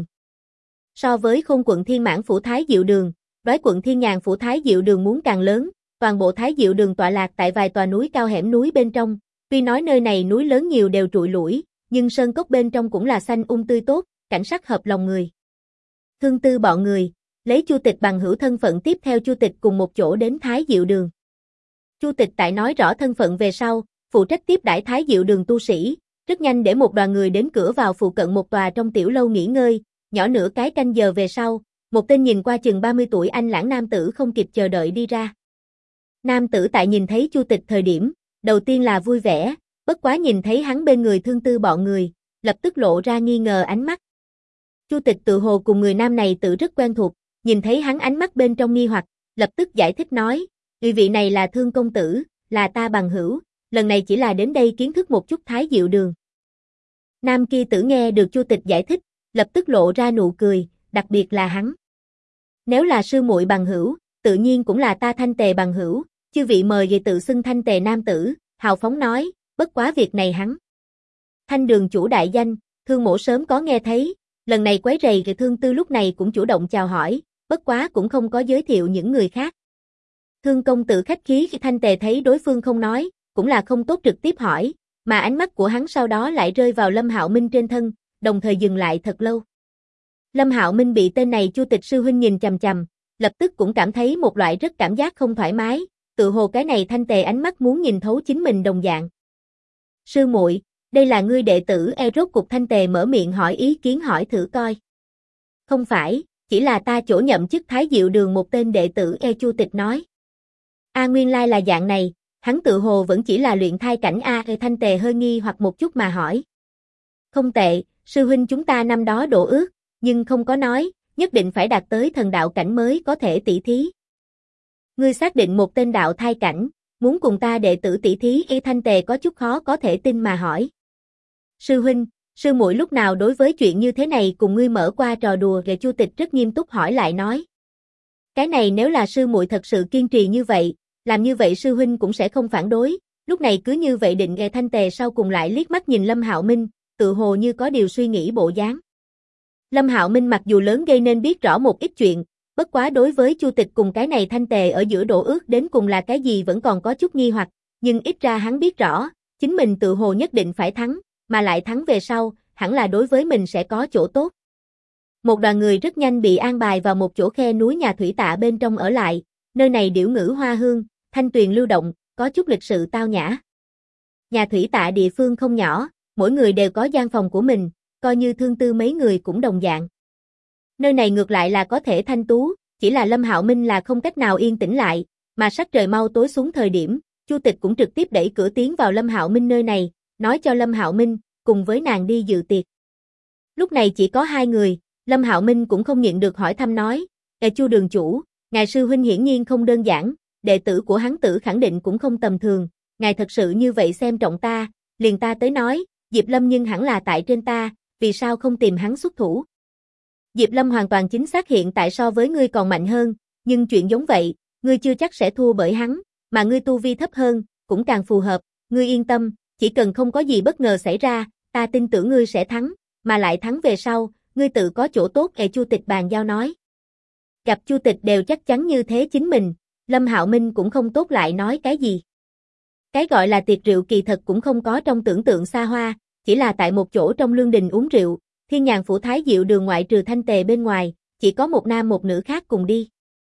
So với Khôn quận Thiên Mãn phủ Thái Diệu đường, Đoái quận Thiên Nhàn phủ Thái Diệu đường muốn càng lớn, toàn bộ Thái Diệu đường tọa lạc tại vài tòa núi cao hẻm núi bên trong, tuy nói nơi này núi lớn nhiều đều trụi lủi, nhưng sơn cốc bên trong cũng là xanh tươi tốt, cảnh sắc hợp lòng người. Thương Tư bọn người, lấy Chu Tịch bằng hữu thân phận tiếp theo Chu Tịch cùng một chỗ đến Thái Diệu đường. Chu Tịch tại nói rõ thân phận về sau, phụ trách tiếp đãi Thái Diệu đường tu sĩ, rất nhanh để một đoàn người đến cửa vào phụ cận một tòa trong tiểu lâu nghỉ ngơi, nhỏ nửa cái canh giờ về sau, một tên nhìn qua chừng 30 tuổi anh lãng nam tử không kịp chờ đợi đi ra. Nam tử tại nhìn thấy Chu Tịch thời điểm, đầu tiên là vui vẻ, bất quá nhìn thấy hắn bên người Thương Tư bọn người, lập tức lộ ra nghi ngờ ánh mắt. Chu Tịch tự hồ cùng người nam này tự rất quen thuộc, nhìn thấy hắn ánh mắt bên trong nghi hoặc, lập tức giải thích nói, vị này là Thương công tử, là ta bằng hữu, lần này chỉ là đến đây kiến thức một chút Thái Diệu đường. Nam kia tử nghe được Chu Tịch giải thích, lập tức lộ ra nụ cười, đặc biệt là hắn. Nếu là sư muội bằng hữu, tự nhiên cũng là ta Thanh Tề bằng hữu, chư vị mời về tự xưng Thanh Tề nam tử, hào phóng nói, bất quá việc này hắn. Thanh đường chủ đại danh, Thương mỗ sớm có nghe thấy, lần này quấy rầy Thương Tư lúc này cũng chủ động chào hỏi, bất quá cũng không có giới thiệu những người khác. Thương công tử khách khí khi Thanh Tề thấy đối phương không nói, cũng là không tốt trực tiếp hỏi, mà ánh mắt của hắn sau đó lại rơi vào Lâm Hạo Minh trên thân, đồng thời dừng lại thật lâu. Lâm Hạo Minh bị tên này Chu Tịch sư huynh nhìn chằm chằm, lập tức cũng cảm thấy một loại rất cảm giác không thoải mái, tự hồ cái này Thanh Tề ánh mắt muốn nhìn thấu chính mình đồng dạng. Sư muội, đây là ngươi đệ tử rốt cục Thanh Tề mở miệng hỏi ý kiến hỏi thử coi. Không phải, chỉ là ta chỗ nhậm chức Thái Diệu đường một tên đệ tử Chu Tịch nói. Nguyên lai là dạng này, hắn tự hồ vẫn chỉ là luyện thai cảnh Thanh Tề hơi nghi hoặc một chút mà hỏi. Không tệ, sư huynh chúng ta năm đó đổ ước, nhưng không có nói, nhất định phải đạt tới thần đạo cảnh mới có thể tỷ thí. Ngươi xác định một tên đạo thai cảnh, muốn cùng ta đệ tử tỷ thí Thanh Tề có chút khó có thể tin mà hỏi. Sư huynh, sư muội lúc nào đối với chuyện như thế này cùng ngươi mở qua trò đùa rồi Chu Tịch rất nghiêm túc hỏi lại nói. Cái này nếu là sư muội thật sự kiên trì như vậy, làm như vậy sư huynh cũng sẽ không phản đối, Lúc này cứ như vậy định nghe Thanh Tề sau cùng lại liếc mắt nhìn Lâm Hạo Minh, tự hồ như có điều suy nghĩ bộ dáng. Lâm Hạo Minh mặc dù lớn gây nên biết rõ một ít chuyện, bất quá đối với Chu Tịch cùng cái này Thanh Tề ở giữa đổ ước đến cùng là cái gì vẫn còn có chút nghi hoặc, nhưng ít ra hắn biết rõ, chính mình tự hồ nhất định phải thắng, mà lại thắng về sau, hẳn là đối với mình sẽ có chỗ tốt. Một đoàn người rất nhanh bị an bài vào một chỗ khe núi nhà thủy tạ bên trong ở lại, nơi này điểu ngữ hoa hương, thanh tuyền lưu động, có chút lịch sự tao nhã. Nhà thủy tạ địa phương không nhỏ, mỗi người đều có gian phòng của mình, coi như thương tư mấy người cũng đồng dạng. Nơi này ngược lại là có thể thanh tú, chỉ là Lâm Hạo Minh là không cách nào yên tĩnh lại, mà sắc trời mau tối xuống thời điểm, Chu Tịch cũng trực tiếp đẩy cửa tiến vào Lâm Hạo Minh nơi này, nói cho Lâm Hạo Minh, cùng với nàng đi dự tiệc. Lúc này chỉ có hai người, Lâm Hạo Minh cũng không nhịn được hỏi thăm nói, Chu đường chủ, ngài sư huynh hiển nhiên không đơn giản, đệ tử của hắn tử khẳng định cũng không tầm thường, ngài thật sự như vậy xem trọng ta, liền ta tới nói, Diệp Lâm nhưng hẳn là tại trên ta, vì sao không tìm hắn xuất thủ. Diệp Lâm hoàn toàn chính xác hiện tại so với ngươi còn mạnh hơn, nhưng chuyện giống vậy, ngươi chưa chắc sẽ thua bởi hắn, mà ngươi tu vi thấp hơn, cũng càng phù hợp, ngươi yên tâm, chỉ cần không có gì bất ngờ xảy ra, ta tin tưởng ngươi sẽ thắng, mà lại thắng về sau, ngươi tự có chỗ tốt. Chu Tịch bàn giao nói. Gặp Chu Tịch đều chắc chắn như thế chính mình, Lâm Hạo Minh cũng không tốt lại nói cái gì. Cái gọi là tiệc rượu kỳ thật cũng không có trong tưởng tượng xa hoa, chỉ là tại một chỗ trong lương đình uống rượu, Thiên Nhàn phủ Thái Diệu đường ngoại trừ Thanh Tề bên ngoài, chỉ có một nam một nữ khác cùng đi.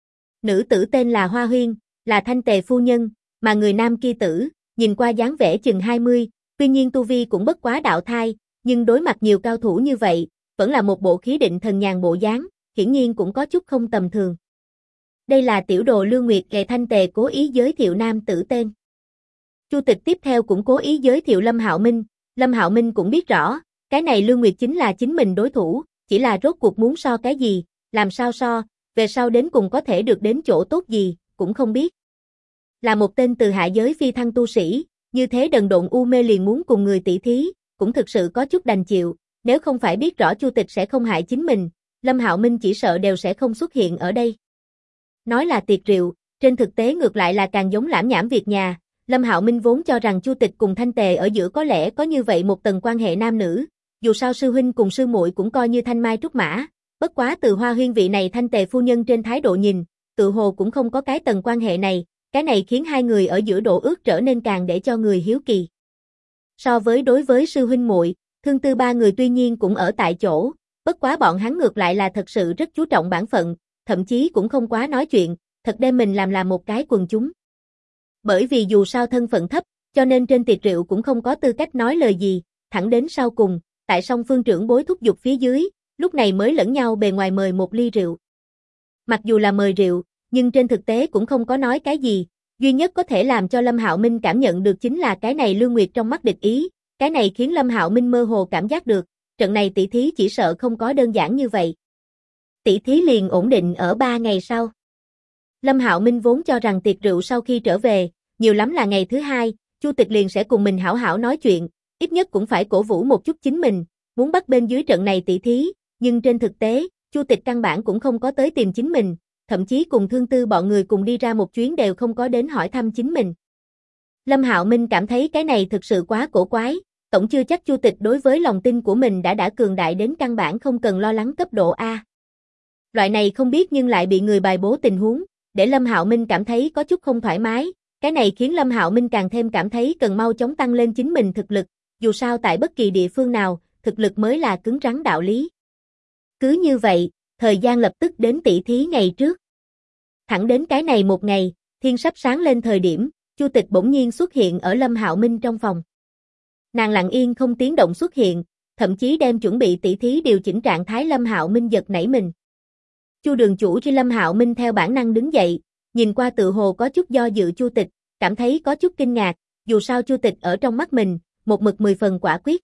Nữ tử tên là Hoa Huyên, là Thanh Tề phu nhân, mà người nam kia tử, nhìn qua dáng vẻ chừng 20, tuy nhiên tu vi cũng bất quá đạo thai, nhưng đối mặt nhiều cao thủ như vậy, vẫn là một bộ khí định thần nhàn bộ dáng, hiển nhiên cũng có chút không tầm thường. Đây là tiểu đồ Lương Nguyệt. Thanh Tề cố ý giới thiệu nam tử tên. Chu Tịch tiếp theo cũng cố ý giới thiệu Lâm Hạo Minh, Lâm Hạo Minh cũng biết rõ, cái này Lương Nguyệt chính là chính mình đối thủ, chỉ là rốt cuộc muốn so cái gì, làm sao so, về sau đến cùng có thể được đến chỗ tốt gì, cũng không biết. Là một tên từ hạ giới phi thăng tu sĩ, như thế đần độn u mê liền muốn cùng người tỷ thí, cũng thực sự có chút đành chịu, nếu không phải biết rõ Chu Tịch sẽ không hại chính mình, Lâm Hạo Minh chỉ sợ đều sẽ không xuất hiện ở đây. Nói là tiệc rượu, trên thực tế ngược lại là càng giống lảm nhảm việc nhà, Lâm Hạo Minh vốn cho rằng Chu Tịch cùng Thanh Tề ở giữa có lẽ có như vậy một tầng quan hệ nam nữ, dù sao sư huynh cùng sư muội cũng coi như thanh mai trúc mã, bất quá từ Hoa Huyên vị này Thanh Tề phu nhân trên thái độ nhìn, tự hồ cũng không có cái tầng quan hệ này, cái này khiến hai người ở giữa độ ước trở nên càng để cho người hiếu kỳ. So với đối với sư huynh muội, Thương Tư ba người tuy nhiên cũng ở tại chỗ, bất quá bọn hắn ngược lại là thật sự rất chú trọng bản phận, thậm chí cũng không quá nói chuyện, thật đem mình làm một cái quần chúng. Bởi vì dù sao thân phận thấp, cho nên trên tiệc rượu cũng không có tư cách nói lời gì, thẳng đến sau cùng, tại song phương trưởng bối thúc giục phía dưới, lúc này mới lẫn nhau bề ngoài mời một ly rượu. Mặc dù là mời rượu, nhưng trên thực tế cũng không có nói cái gì, duy nhất có thể làm cho Lâm Hạo Minh cảm nhận được chính là cái này Lương Nguyệt trong mắt địch ý, cái này khiến Lâm Hạo Minh mơ hồ cảm giác được, trận này tỷ thí chỉ sợ không có đơn giản như vậy. Tỷ thí liền ổn định ở 3 ngày sau. Lâm Hạo Minh vốn cho rằng tiệc rượu sau khi trở về, nhiều lắm là ngày thứ 2, Chu Tịch liền sẽ cùng mình hảo hảo nói chuyện, ít nhất cũng phải cổ vũ một chút chính mình, muốn bắt bên dưới trận này tỷ thí, nhưng trên thực tế, Chu Tịch căn bản cũng không có tới tìm chính mình, thậm chí cùng Thương Tư bọn người cùng đi ra một chuyến đều không có đến hỏi thăm chính mình. Lâm Hạo Minh cảm thấy cái này thực sự quá cổ quái, tổng chưa chắc Chu Tịch đối với lòng tin của mình đã cường đại đến căn bản không cần lo lắng cấp độ A. Loại này không biết nhưng lại bị người bài bố tình huống, để Lâm Hạo Minh cảm thấy có chút không thoải mái, cái này khiến Lâm Hạo Minh càng thêm cảm thấy cần mau chóng tăng lên chính mình thực lực, dù sao tại bất kỳ địa phương nào, thực lực mới là cứng rắn đạo lý. Cứ như vậy, thời gian lập tức đến tỷ thí ngày trước. Thẳng đến cái này một ngày, thiên sắp sáng lên thời điểm, Chu Tịch bỗng nhiên xuất hiện ở Lâm Hạo Minh trong phòng. Nàng lặng yên không tiếng động xuất hiện, thậm chí đem chuẩn bị tỷ thí điều chỉnh trạng thái Lâm Hạo Minh giật nảy mình. Chu đường chủ trên Lâm Hạo Minh theo bản năng đứng dậy, nhìn qua tự hồ có chút do dự Chu Tịch, cảm thấy có chút kinh ngạc, dù sao Chu Tịch ở trong mắt mình, một mực 10 phần quả quyết.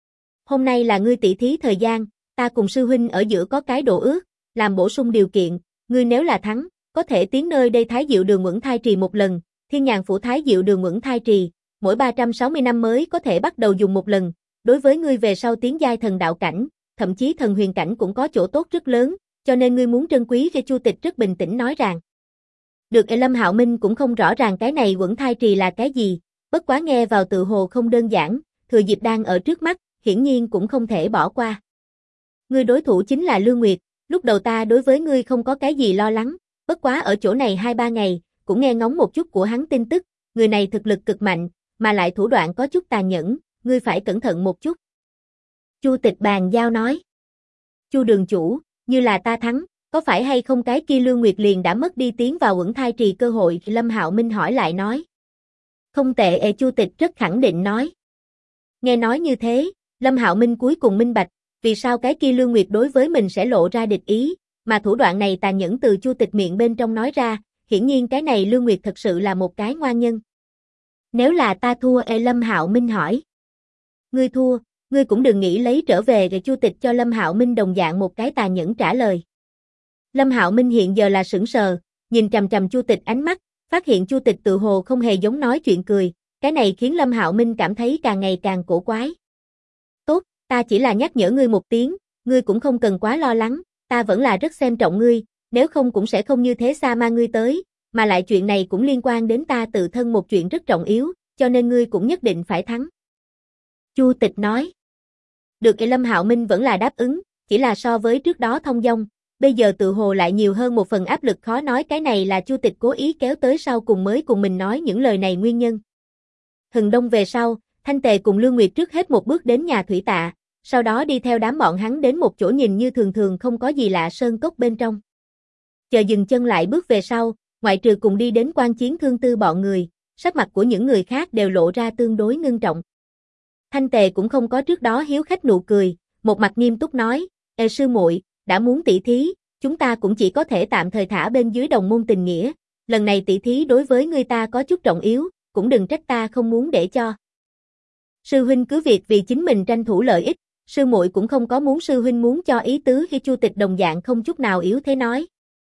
Hôm nay là ngươi tỷ thí thời gian, ta cùng sư huynh ở giữa có cái đồ ước, làm bổ sung điều kiện, ngươi nếu là thắng, có thể tiến nơi đây Thái Diệu đường Uẩn Thai Trì một lần, Thiên Nhàn phủ Thái Diệu đường Uẩn Thai Trì, mỗi 360 năm mới có thể bắt đầu dùng một lần, đối với ngươi về sau tiến giai thần đạo cảnh, thậm chí thần huyền cảnh cũng có chỗ tốt rất lớn, cho nên ngươi muốn trân quý. Chu Tịch rất bình tĩnh nói rằng. Được. Lâm Hạo Minh cũng không rõ ràng cái này Uẩn Thai Trì là cái gì, Bất quá nghe vào tự hồ không đơn giản, thừa dịp đang ở trước mắt, hiển nhiên cũng không thể bỏ qua. Ngươi đối thủ chính là Lương Nguyệt, lúc đầu ta đối với ngươi không có cái gì lo lắng, bất quá ở chỗ này 2-3 ngày, cũng nghe ngóng một chút của hắn tin tức, người này thực lực cực mạnh, mà lại thủ đoạn có chút tàn nhẫn, ngươi phải cẩn thận một chút. Chu Tịch bàn giao nói. Chu đường chủ, như là ta thắng, có phải hay không cái kia Lương Nguyệt liền đã mất đi tiến vào Uẩn Thai Trì cơ hội? Lâm Hạo Minh hỏi lại nói. Không tệ, Chu Tịch rất khẳng định nói. Nghe nói như thế, Lâm Hạo Minh cuối cùng minh bạch, vì sao cái kia Lương Nguyệt đối với mình sẽ lộ ra địch ý, mà thủ đoạn này tàn nhẫn từ Chu Tịch miệng bên trong nói ra, hiển nhiên cái này Lương Nguyệt thật sự là một cái ngoan nhân. Nếu là ta thua, Lâm Hạo Minh hỏi. Ngươi thua, ngươi cũng đừng nghĩ lấy trở về. Rồi Chu Tịch cho Lâm Hạo Minh đồng dạng một cái tàn nhẫn trả lời. Lâm Hạo Minh hiện giờ là sững sờ, nhìn chằm chằm Chu Tịch ánh mắt, phát hiện Chu Tịch tự hồ không hề giống nói chuyện cười, cái này khiến Lâm Hạo Minh cảm thấy càng ngày càng cổ quái. Tốt, ta chỉ là nhắc nhở ngươi một tiếng, ngươi cũng không cần quá lo lắng, ta vẫn là rất xem trọng ngươi, nếu không cũng sẽ không như thế xa mang ngươi tới, mà lại chuyện này cũng liên quan đến ta tự thân một chuyện rất trọng yếu, cho nên ngươi cũng nhất định phải thắng. Chu Tịch nói. Được, Lâm Hạo Minh vẫn là đáp ứng, chỉ là so với trước đó thông dong, bây giờ tự hồ lại nhiều hơn một phần áp lực, khó nói cái này là Chu Tịch cố ý kéo tới sau cùng mới cùng mình nói những lời này nguyên nhân. Hừng đông về sau, Thanh Tề cùng Lương Nguyệt trước hết một bước đến nhà thủy tạ, sau đó đi theo đám bọn hắn đến một chỗ nhìn như thường thường không có gì lạ sơn cốc bên trong. Chờ dừng chân lại bước về sau, ngoại trừ cùng đi đến quan chiến Thương Tư bọn người, sắc mặt của những người khác đều lộ ra tương đối ngưng trọng. Thanh Tề cũng không có trước đó hiếu khách nụ cười, một mặt nghiêm túc nói, sư muội, đã muốn tỷ thí, chúng ta cũng chỉ có thể tạm thời thả bên dưới đồng môn tình nghĩa, lần này tỷ thí đối với người ta có chút trọng yếu, cũng đừng trách ta không muốn để cho. Sư huynh cứ việc vì chính mình tranh thủ lợi ích, sư muội cũng không có muốn sư huynh muốn cho ý tứ. Khi Chu Tịch đồng dạng không chút nào yếu thế nói.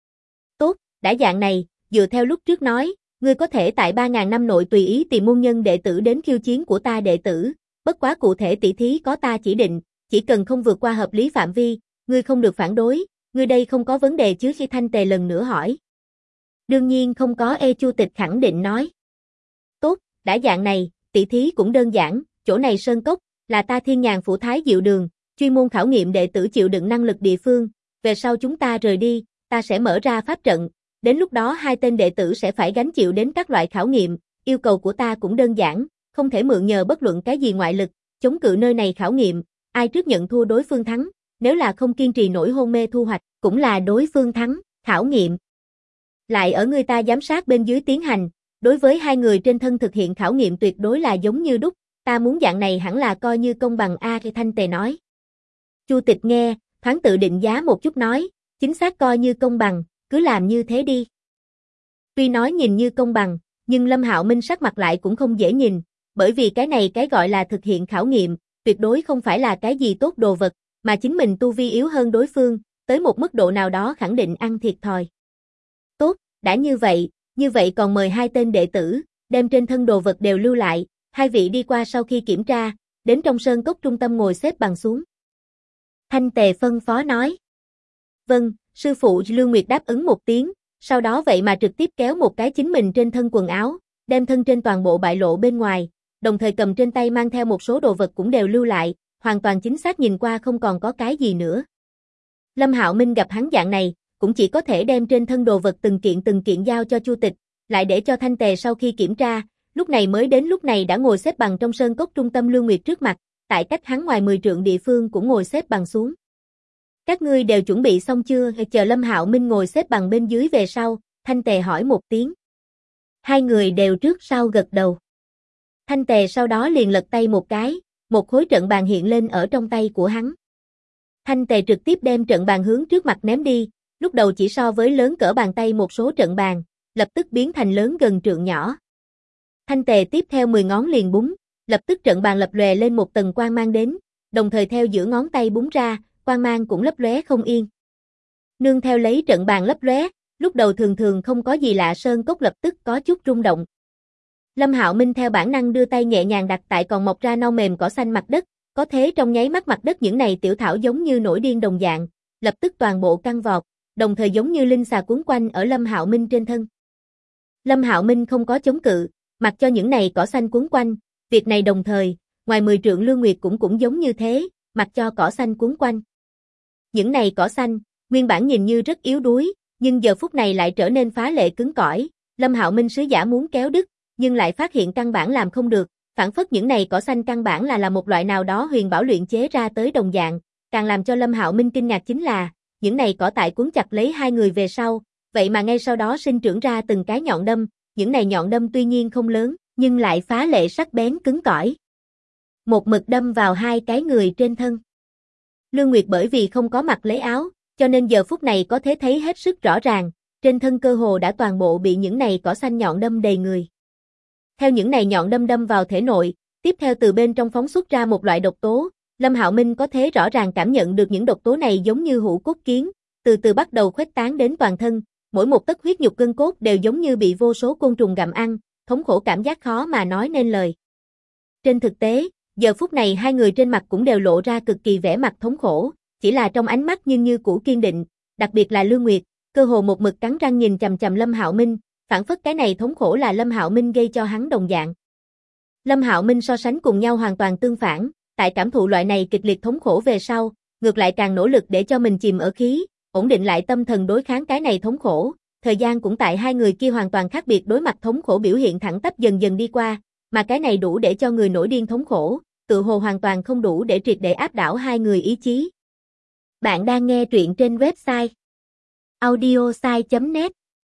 Tốt, đã dạng này, dựa theo lúc trước nói, ngươi có thể tại 3.000 năm nội tùy ý tìm môn nhân đệ tử đến khiêu chiến của ta đệ tử, bất quá cụ thể tỷ thí có ta chỉ định, chỉ cần không vượt qua hợp lý phạm vi, ngươi không được phản đối, ngươi đây không có vấn đề chứ? Khi Thanh Tề lần nữa hỏi. Đương nhiên không có, Chu Tịch khẳng định nói. Tốt, đã dạng này, tỷ thí cũng đơn giản, chỗ này sơn cốc, là ta Thiên Nhàn Phủ Thái Diệu Đường, chuyên môn khảo nghiệm đệ tử chịu đựng năng lực địa phương, về sau chúng ta rời đi, ta sẽ mở ra pháp trận, đến lúc đó 2 tên đệ tử sẽ phải gánh chịu đến các loại khảo nghiệm, yêu cầu của ta cũng đơn giản, không thể mượn nhờ bất luận cái gì ngoại lực, chống cự nơi này khảo nghiệm, ai trước nhận thua đối phương thắng, nếu là không kiên trì nổi hôn mê thu hoạch, cũng là đối phương thắng, khảo nghiệm. Lại ở người ta giám sát bên dưới tiến hành, đối với 2 người trên thân thực hiện khảo nghiệm tuyệt đối là giống như đúc, ta muốn dạng này hẳn là coi như công bằng a. Thanh Tề nói. Chu Tịch nghe, thoáng tự định giá một chút nói, chính xác coi như công bằng, cứ làm như thế đi. Tuy nói nhìn như công bằng, nhưng Lâm Hạo Minh sắc mặt lại cũng không dễ nhìn, bởi vì cái này cái gọi là thực hiện khảo nghiệm, tuyệt đối không phải là cái gì tốt đồ vật, mà chính mình tu vi yếu hơn đối phương, tới một mức độ nào đó khẳng định ăn thiệt thòi. Tốt, đã như vậy còn mời 2 tên đệ tử, đem trên thân đồ vật đều lưu lại, 2 vị đi qua sau khi kiểm tra, đến trong sơn cốc trung tâm ngồi xếp bằng xuống. Thanh Tề phân phó nói. Vâng, sư phụ. Lương Nguyệt đáp ứng một tiếng, sau đó vậy mà trực tiếp kéo một cái chính mình trên thân quần áo, đem thân trên toàn bộ bại lộ bên ngoài, đồng thời cầm trên tay mang theo một số đồ vật cũng đều lưu lại, hoàn toàn chính xác nhìn qua không còn có cái gì nữa. Lâm Hạo Minh gặp hắn dạng này, cũng chỉ có thể đem trên thân đồ vật từng kiện giao cho Chu Tịch, lại để cho Thanh Tề sau khi kiểm tra, lúc này mới đến lúc này đã ngồi xếp bằng trong sơn cốc trung tâm Lương Nguyệt trước mặt, tại cách hắn ngoài 10 trượng địa phương cũng ngồi xếp bằng xuống. Các ngươi đều chuẩn bị xong chưa? Chờ Lâm Hạo Minh ngồi xếp bằng bên dưới về sau, Thanh Tề hỏi một tiếng. 2 người đều trước sau gật đầu. Thanh Tề sau đó liền lật tay một cái, một khối trận bàn hiện lên ở trong tay của hắn. Thanh Tề trực tiếp đem trận bàn hướng trước mặt ném đi, lúc đầu chỉ so với lớn cỡ bàn tay một số trận bàn, lập tức biến thành lớn gần trượng nhỏ. Thanh Tề tiếp theo 10 ngón liền búng, lập tức trận bàn lập lòe lên một tầng quang mang đến, đồng thời theo giữa ngón tay búng ra, quang mang cũng lấp lóe không yên. Nương theo lấy trận bàn lấp lóe, lúc đầu thường thường không có gì lạ sơn cốc lập tức có chút rung động. Lâm Hạo Minh theo bản năng đưa tay nhẹ nhàng đặt tại còn mọc ra nâu mềm cỏ xanh mặt đất, có thế trong nháy mắt mặt đất những này tiểu thảo giống như nổi điên đồng dạng, lập tức toàn bộ căng vọt, đồng thời giống như linh xà cuốn quanh ở Lâm Hạo Minh trên thân. Lâm Hạo Minh không có chống cự, Mặc cho những này cỏ xanh cuốn quanh, việc này đồng thời, ngoài 10 trượng Lương Nguyệt cũng giống như thế, mặc cho cỏ xanh cuốn quanh. Những này cỏ xanh, nguyên bản nhìn như rất yếu đuối, nhưng giờ phút này lại trở nên phá lệ cứng cỏi. Lâm Hạo Minh sứ giả muốn kéo đứt, nhưng lại phát hiện căn bản làm không được, phản phất những này cỏ xanh căn bản là một loại nào đó huyền bảo luyện chế ra tới đồng dạng. Càng làm cho Lâm Hạo Minh kinh ngạc chính là, những này cỏ tại cuốn chặt lấy hai người về sau, vậy mà ngay sau đó sinh trưởng ra từng cái nhọn đâm, những này nhọn đâm tuy nhiên không lớn, nhưng lại phá lệ sắc bén cứng cỏi. Một mực đâm vào hai cái người trên thân. Lương Nguyệt bởi vì không có mặc lấy áo, cho nên giờ phút này có thể thấy hết sức rõ ràng, trên thân cơ hồ đã toàn bộ bị những này cỏ xanh nhọn đâm đầy người. Theo những này nhọn đâm vào thể nội, tiếp theo từ bên trong phóng xuất ra một loại độc tố, Lâm Hạo Minh có thể rõ ràng cảm nhận được những độc tố này giống như hũ cốt kiến, từ từ bắt đầu khuếch tán đến toàn thân, mỗi một tấc huyết nhục gân cốt đều giống như bị vô số côn trùng gặm ăn, thống khổ cảm giác khó mà nói nên lời. Trên thực tế, giờ phút này hai người trên mặt cũng đều lộ ra cực kỳ vẻ mặt thống khổ, chỉ là trong ánh mắt nhưng như cũ kiên định, đặc biệt là Lương Nguyệt, cơ hồ một mực cắn răng nhìn chằm chằm Lâm Hạo Minh, phản phất cái này thống khổ là Lâm Hạo Minh gây cho hắn đồng dạng. Lâm Hạo Minh so sánh cùng nhau hoàn toàn tương phản, tại cảm thụ loại này kịch liệt thống khổ về sau, ngược lại càng nỗ lực để cho mình chìm ở khí, ổn định lại tâm thần đối kháng cái này thống khổ. Thời gian cũng tại hai người kia hoàn toàn khác biệt đối mặt thống khổ biểu hiện thẳng tắp dần dần đi qua, mà cái này đủ để cho người nổi điên thống khổ, tự hồ hoàn toàn không đủ để triệt để áp đảo hai người ý chí. Bạn đang nghe truyện trên website audiosai.net.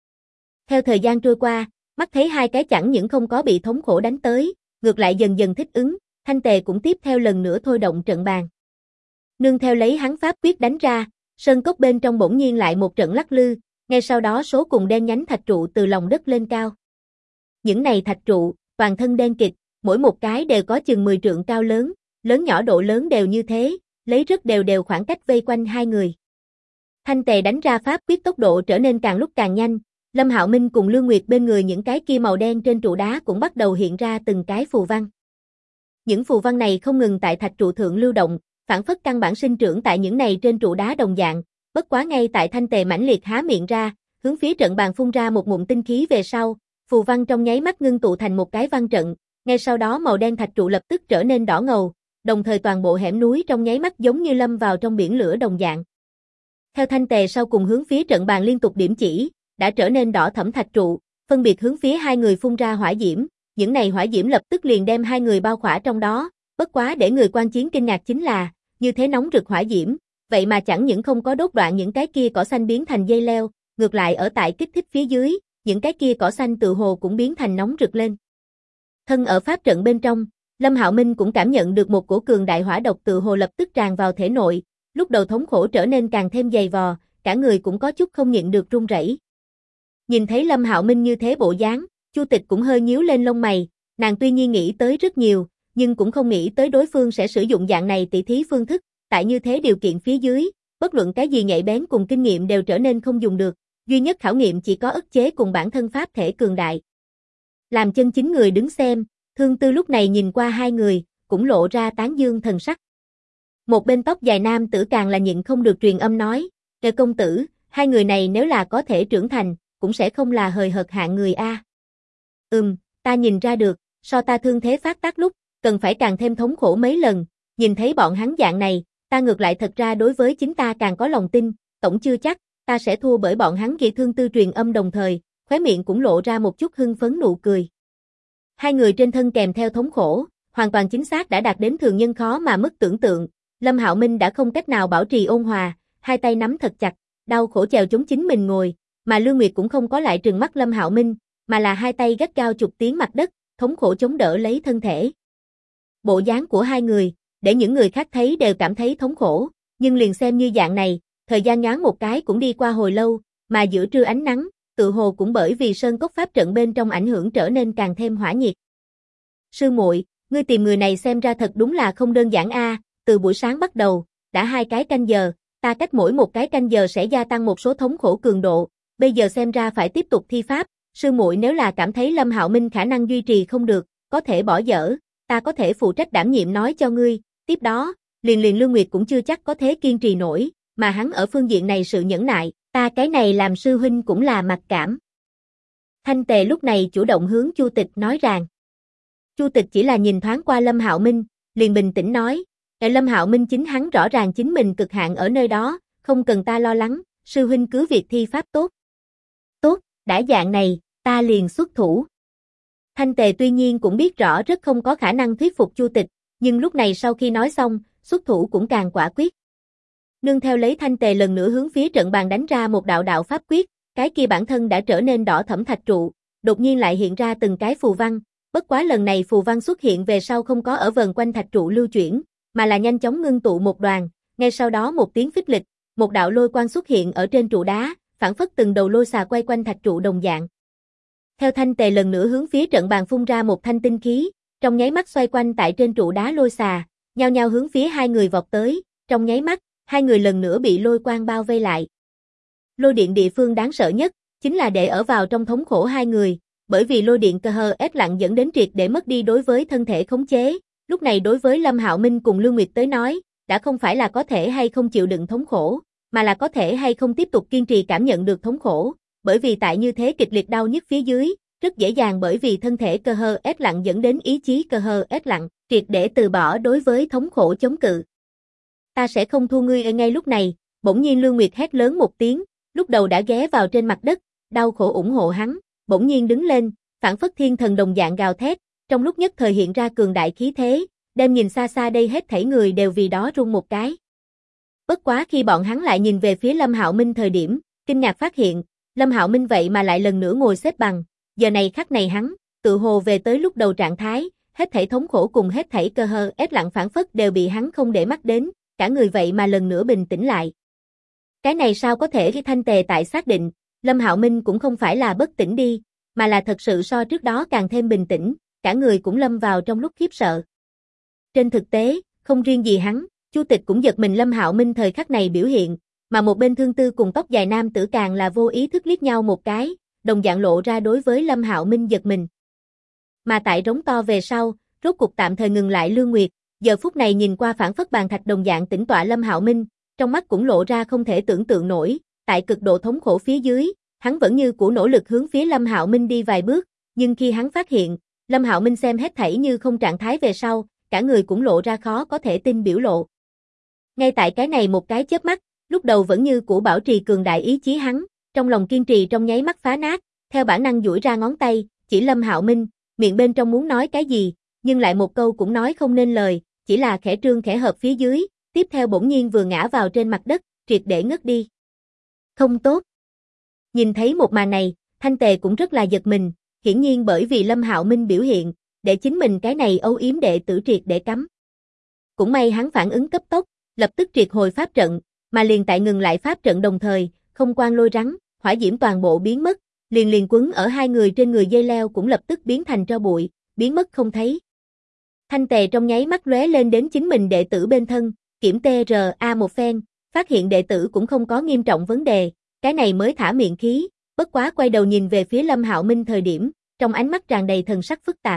Theo thời gian trôi qua, mắt thấy hai cái chẳng những không có bị thống khổ đánh tới, ngược lại dần dần thích ứng, Thanh Tề cũng tiếp theo lần nữa thôi động trận bàn. Nương theo lấy hắn pháp quyết đánh ra, sơn cốc bên trong bỗng nhiên lại một trận lắc lư, ngay sau đó số cùng đen nhánh thạch trụ từ lòng đất lên cao. Những này thạch trụ, toàn thân đen kịt, mỗi một cái đều có chừng 10 trượng cao lớn, lớn nhỏ độ lớn đều như thế, lấy rất đều khoảng cách vây quanh hai người. Thanh Tề đánh ra pháp quyết tốc độ trở nên càng lúc càng nhanh, Lâm Hạo Minh cùng Lương Nguyệt bên người những cái kia màu đen trên trụ đá cũng bắt đầu hiện ra từng cái phù văn. Những phù văn này không ngừng tại thạch trụ thượng lưu động, phản phất căn bản sinh trưởng tại những này trên trụ đá đồng dạng, bất quá ngay tại Thanh Tề mãnh liệt há miệng ra, hướng phía trận bàn phun ra một ngụm tinh khí về sau, phù văn trong nháy mắt ngưng tụ thành một cái văn trận, ngay sau đó màu đen thạch trụ lập tức trở nên đỏ ngầu, đồng thời toàn bộ hẻm núi trong nháy mắt giống như lâm vào trong biển lửa đồng dạng. Theo Thanh Tề sau cùng hướng phía trận bàn liên tục điểm chỉ, đã trở nên đỏ thẫm thạch trụ, phân biệt hướng phía hai người phun ra hỏa diễm, những này hỏa diễm lập tức liền đem hai người bao khỏa trong đó, bất quá để người quan chiến kinh ngạc chính là, như thế nóng rực hỏa diễm, vậy mà chẳng những không có đốt đoạn những cái kia cỏ xanh biến thành dây leo, ngược lại ở tại kích thích phía dưới, những cái kia cỏ xanh tự hồ cũng biến thành nóng rực lên. Thân ở pháp trận bên trong, Lâm Hạo Minh cũng cảm nhận được một cổ cường đại hỏa độc tự hồ lập tức tràn vào thể nội, lúc đầu thống khổ trở nên càng thêm dày vò, cả người cũng có chút không nhịn được run rẩy. Nhìn thấy Lâm Hạo Minh như thế bộ dáng, Chu Tịch cũng hơi nhíu lên lông mày, nàng tuy nhiên nghĩ tới rất nhiều, nhưng cũng không nghĩ tới đối phương sẽ sử dụng dạng này tỉ thí phương thức, tại như thế điều kiện phía dưới, bất luận cái gì nhạy bén cùng kinh nghiệm đều trở nên không dùng được, duy nhất khảo nghiệm chỉ có ức chế cùng bản thân pháp thể cường đại. Làm chân chính người đứng xem, Thương Tư lúc này nhìn qua hai người, cũng lộ ra tán dương thần sắc. Một bên tóc dài nam tử càng là nhịn không được truyền âm nói, "Kệ công tử, hai người này nếu là có thể trưởng thành, cũng sẽ không là hời hợt hạng người a." Ta nhìn ra được, so ta thương thế phát tác lúc, cần phải càng thêm thống khổ mấy lần, nhìn thấy bọn hắn dạng này, ta ngược lại thật ra đối với chính ta càng có lòng tin, tổng chưa chắc, ta sẽ thua bởi bọn hắn. Ghi Thương Tư truyền âm đồng thời, khóe miệng cũng lộ ra một chút hưng phấn nụ cười. Hai người trên thân kèm theo thống khổ, hoàn toàn chính xác đã đạt đến thường nhân khó mà mức tưởng tượng, Lâm Hạo Minh đã không cách nào bảo trì ôn hòa, hai tay nắm thật chặt, đau khổ chèo chống chính mình ngồi, mà Lương Nguyệt cũng không có lại trừng mắt Lâm Hạo Minh, mà là hai tay gắt gao chụp tiến mặt đất, thống khổ chống đỡ lấy thân thể. Bộ dáng của hai người, để những người khác thấy đều cảm thấy thống khổ, nhưng liền xem như dạng này, thời gian nhoáng một cái cũng đi qua hồi lâu, mà giữa trưa ánh nắng, tự hồ cũng bởi vì sơn cốc pháp trận bên trong ảnh hưởng trở nên càng thêm hỏa nhiệt. Sư muội, ngươi tìm người này xem ra thật đúng là không đơn giản a, từ buổi sáng bắt đầu, đã 2 cái canh giờ, ta cách mỗi một cái canh giờ sẽ gia tăng một số thống khổ cường độ, bây giờ xem ra phải tiếp tục thi pháp, sư muội nếu là cảm thấy Lâm Hạo Minh khả năng duy trì không được, có thể bỏ dở, ta có thể phụ trách đảm nhiệm nói cho ngươi, tiếp đó, liền Lương Nguyệt cũng chưa chắc có thể kiên trì nổi, mà hắn ở phương diện này sự nhẫn nại, ta cái này làm sư huynh cũng là mặc cảm. Thanh Tề lúc này chủ động hướng Chu Tịch nói rằng. Chu Tịch chỉ là nhìn thoáng qua Lâm Hạo Minh, liền bình tĩnh nói, Lâm Hạo Minh chính hắn rõ ràng chính mình cực hạn ở nơi đó, không cần ta lo lắng, sư huynh cứ việc thi pháp tốt. Tốt, đã dạng này, ta liền xuất thủ. Thanh Tề tuy nhiên cũng biết rõ rất không có khả năng thuyết phục Chu Tịch, nhưng lúc này sau khi nói xong, xuất thủ cũng càng quả quyết. Nương theo lấy Thanh Tề lần nữa hướng phía trận bàn đánh ra một đạo đạo pháp quyết, cái kia bản thân đã trở nên đỏ thẫm thạch trụ, đột nhiên lại hiện ra từng cái phù văn, bất quá lần này phù văn xuất hiện về sau không có ở vần quanh thạch trụ lưu chuyển, mà là nhanh chóng ngưng tụ một đoàn, ngay sau đó một tiếng phích lịch, một đạo lôi quang xuất hiện ở trên trụ đá, phảng phất từng đầu lôi xà quay quanh thạch trụ đồng dạng. Theo Thanh Tề lần nữa hướng phía trận bàn phun ra một thanh tinh khí, trong nháy mắt xoay quanh tại trên trụ đá lôi xà, nhao nhao hướng phía hai người vọt tới, trong nháy mắt, hai người lần nữa bị lôi quang bao vây lại. Lôi điện địa phương đáng sợ nhất, chính là để ở vào trong thống khổ hai người, bởi vì lôi điện cơ hờ ép lặng dẫn đến triệt để mất đi đối với thân thể khống chế, lúc này đối với Lâm Hạo Minh cùng Lưu Nguyệt tới nói, đã không phải là có thể hay không chịu đựng thống khổ, mà là có thể hay không tiếp tục kiên trì cảm nhận được thống khổ, bởi vì tại như thế kịch liệt đau nhức phía dưới, rất dễ dàng bởi vì thân thể cơ hờ ép lặng dẫn đến ý chí cơ hờ ép lặng, triệt để từ bỏ đối với thống khổ chống cự. Ta sẽ không thua ngươi. Ở ngay lúc này, bỗng nhiên Lưu Nguyệt hét lớn một tiếng, lúc đầu đã ghé vào trên mặt đất, đau khổ ủng hộ hắn, bỗng nhiên đứng lên, phảng phất thiên thần đồng dạng gào thét, trong lúc nhất thời hiện ra cường đại khí thế, đem nhìn xa xa đây hết thảy người đều vì đó run một cái. Bất quá khi bọn hắn lại nhìn về phía Lâm Hạo Minh thời điểm, kinh ngạc phát hiện, Lâm Hạo Minh vậy mà lại lần nữa ngồi xếp bằng, giờ này khắc này hắn, tự hồ về tới lúc đầu trạng thái, hết thảy thống khổ cùng hết thảy cơ hờ ép lặng phảng phất đều bị hắn không để mắt đến, cả người vậy mà lần nữa bình tĩnh lại. Cái này sao có thể? Khi Thanh Tề tại xác định, Lâm Hạo Minh cũng không phải là bất tỉnh đi, mà là thật sự so trước đó càng thêm bình tĩnh, cả người cũng lâm vào trong lúc khiếp sợ. Trên thực tế, không riêng gì hắn, Chu Tịch cũng giật mình Lâm Hạo Minh thời khắc này biểu hiện, mà một bên Thương Tư cùng tóc dài nam tử càng là vô ý thức liếc nhau một cái, đồng dạng lộ ra đối với Lâm Hạo Minh giật mình. Mà tại rống to về sau, rốt cục tạm thời ngừng lại Lương Nguyệt, giờ phút này nhìn qua phảng phất bàn thạch đồng dạng tĩnh tọa Lâm Hạo Minh, trong mắt cũng lộ ra không thể tưởng tượng nổi, tại cực độ thống khổ phía dưới, hắn vẫn như cũ nỗ lực hướng phía Lâm Hạo Minh đi vài bước, nhưng khi hắn phát hiện, Lâm Hạo Minh xem hết thảy như không trạng thái về sau, cả người cũng lộ ra khó có thể tin biểu lộ. Ngay tại cái này một cái chớp mắt, lúc đầu vẫn như cũ bảo trì cường đại ý chí hắn, trong lòng kiên trì trong nháy mắt phá nát, theo bản năng duỗi ra ngón tay, chỉ Lâm Hạo Minh, miệng bên trong muốn nói cái gì, nhưng lại một câu cũng nói không nên lời, chỉ là khẽ trương khẽ hợp phía dưới, tiếp theo bỗng nhiên vừa ngã vào trên mặt đất, triệt để ngất đi. Không tốt. Nhìn thấy một màn này, Thanh Tề cũng rất là giật mình, hiển nhiên bởi vì Lâm Hạo Minh biểu hiện, để chính mình cái này âu yếm đệ tử triệt để cấm. Cũng may hắn phản ứng cấp tốc, lập tức triệt hồi pháp trận, mà liền tại ngừng lại pháp trận đồng thời, không quang lôi rắn, hỏa diễm toàn bộ biến mất, liền quấn ở hai người trên người dây leo cũng lập tức biến thành tro bụi, biến mất không thấy. Thanh Tề trong nháy mắt lóe lên đến chính mình đệ tử bên thân, kiểm TRA một phen, phát hiện đệ tử cũng không có nghiêm trọng vấn đề, cái này mới thả miệng khí, bất quá quay đầu nhìn về phía Lâm Hạo Minh thời điểm, trong ánh mắt tràn đầy thần sắc phức tạp.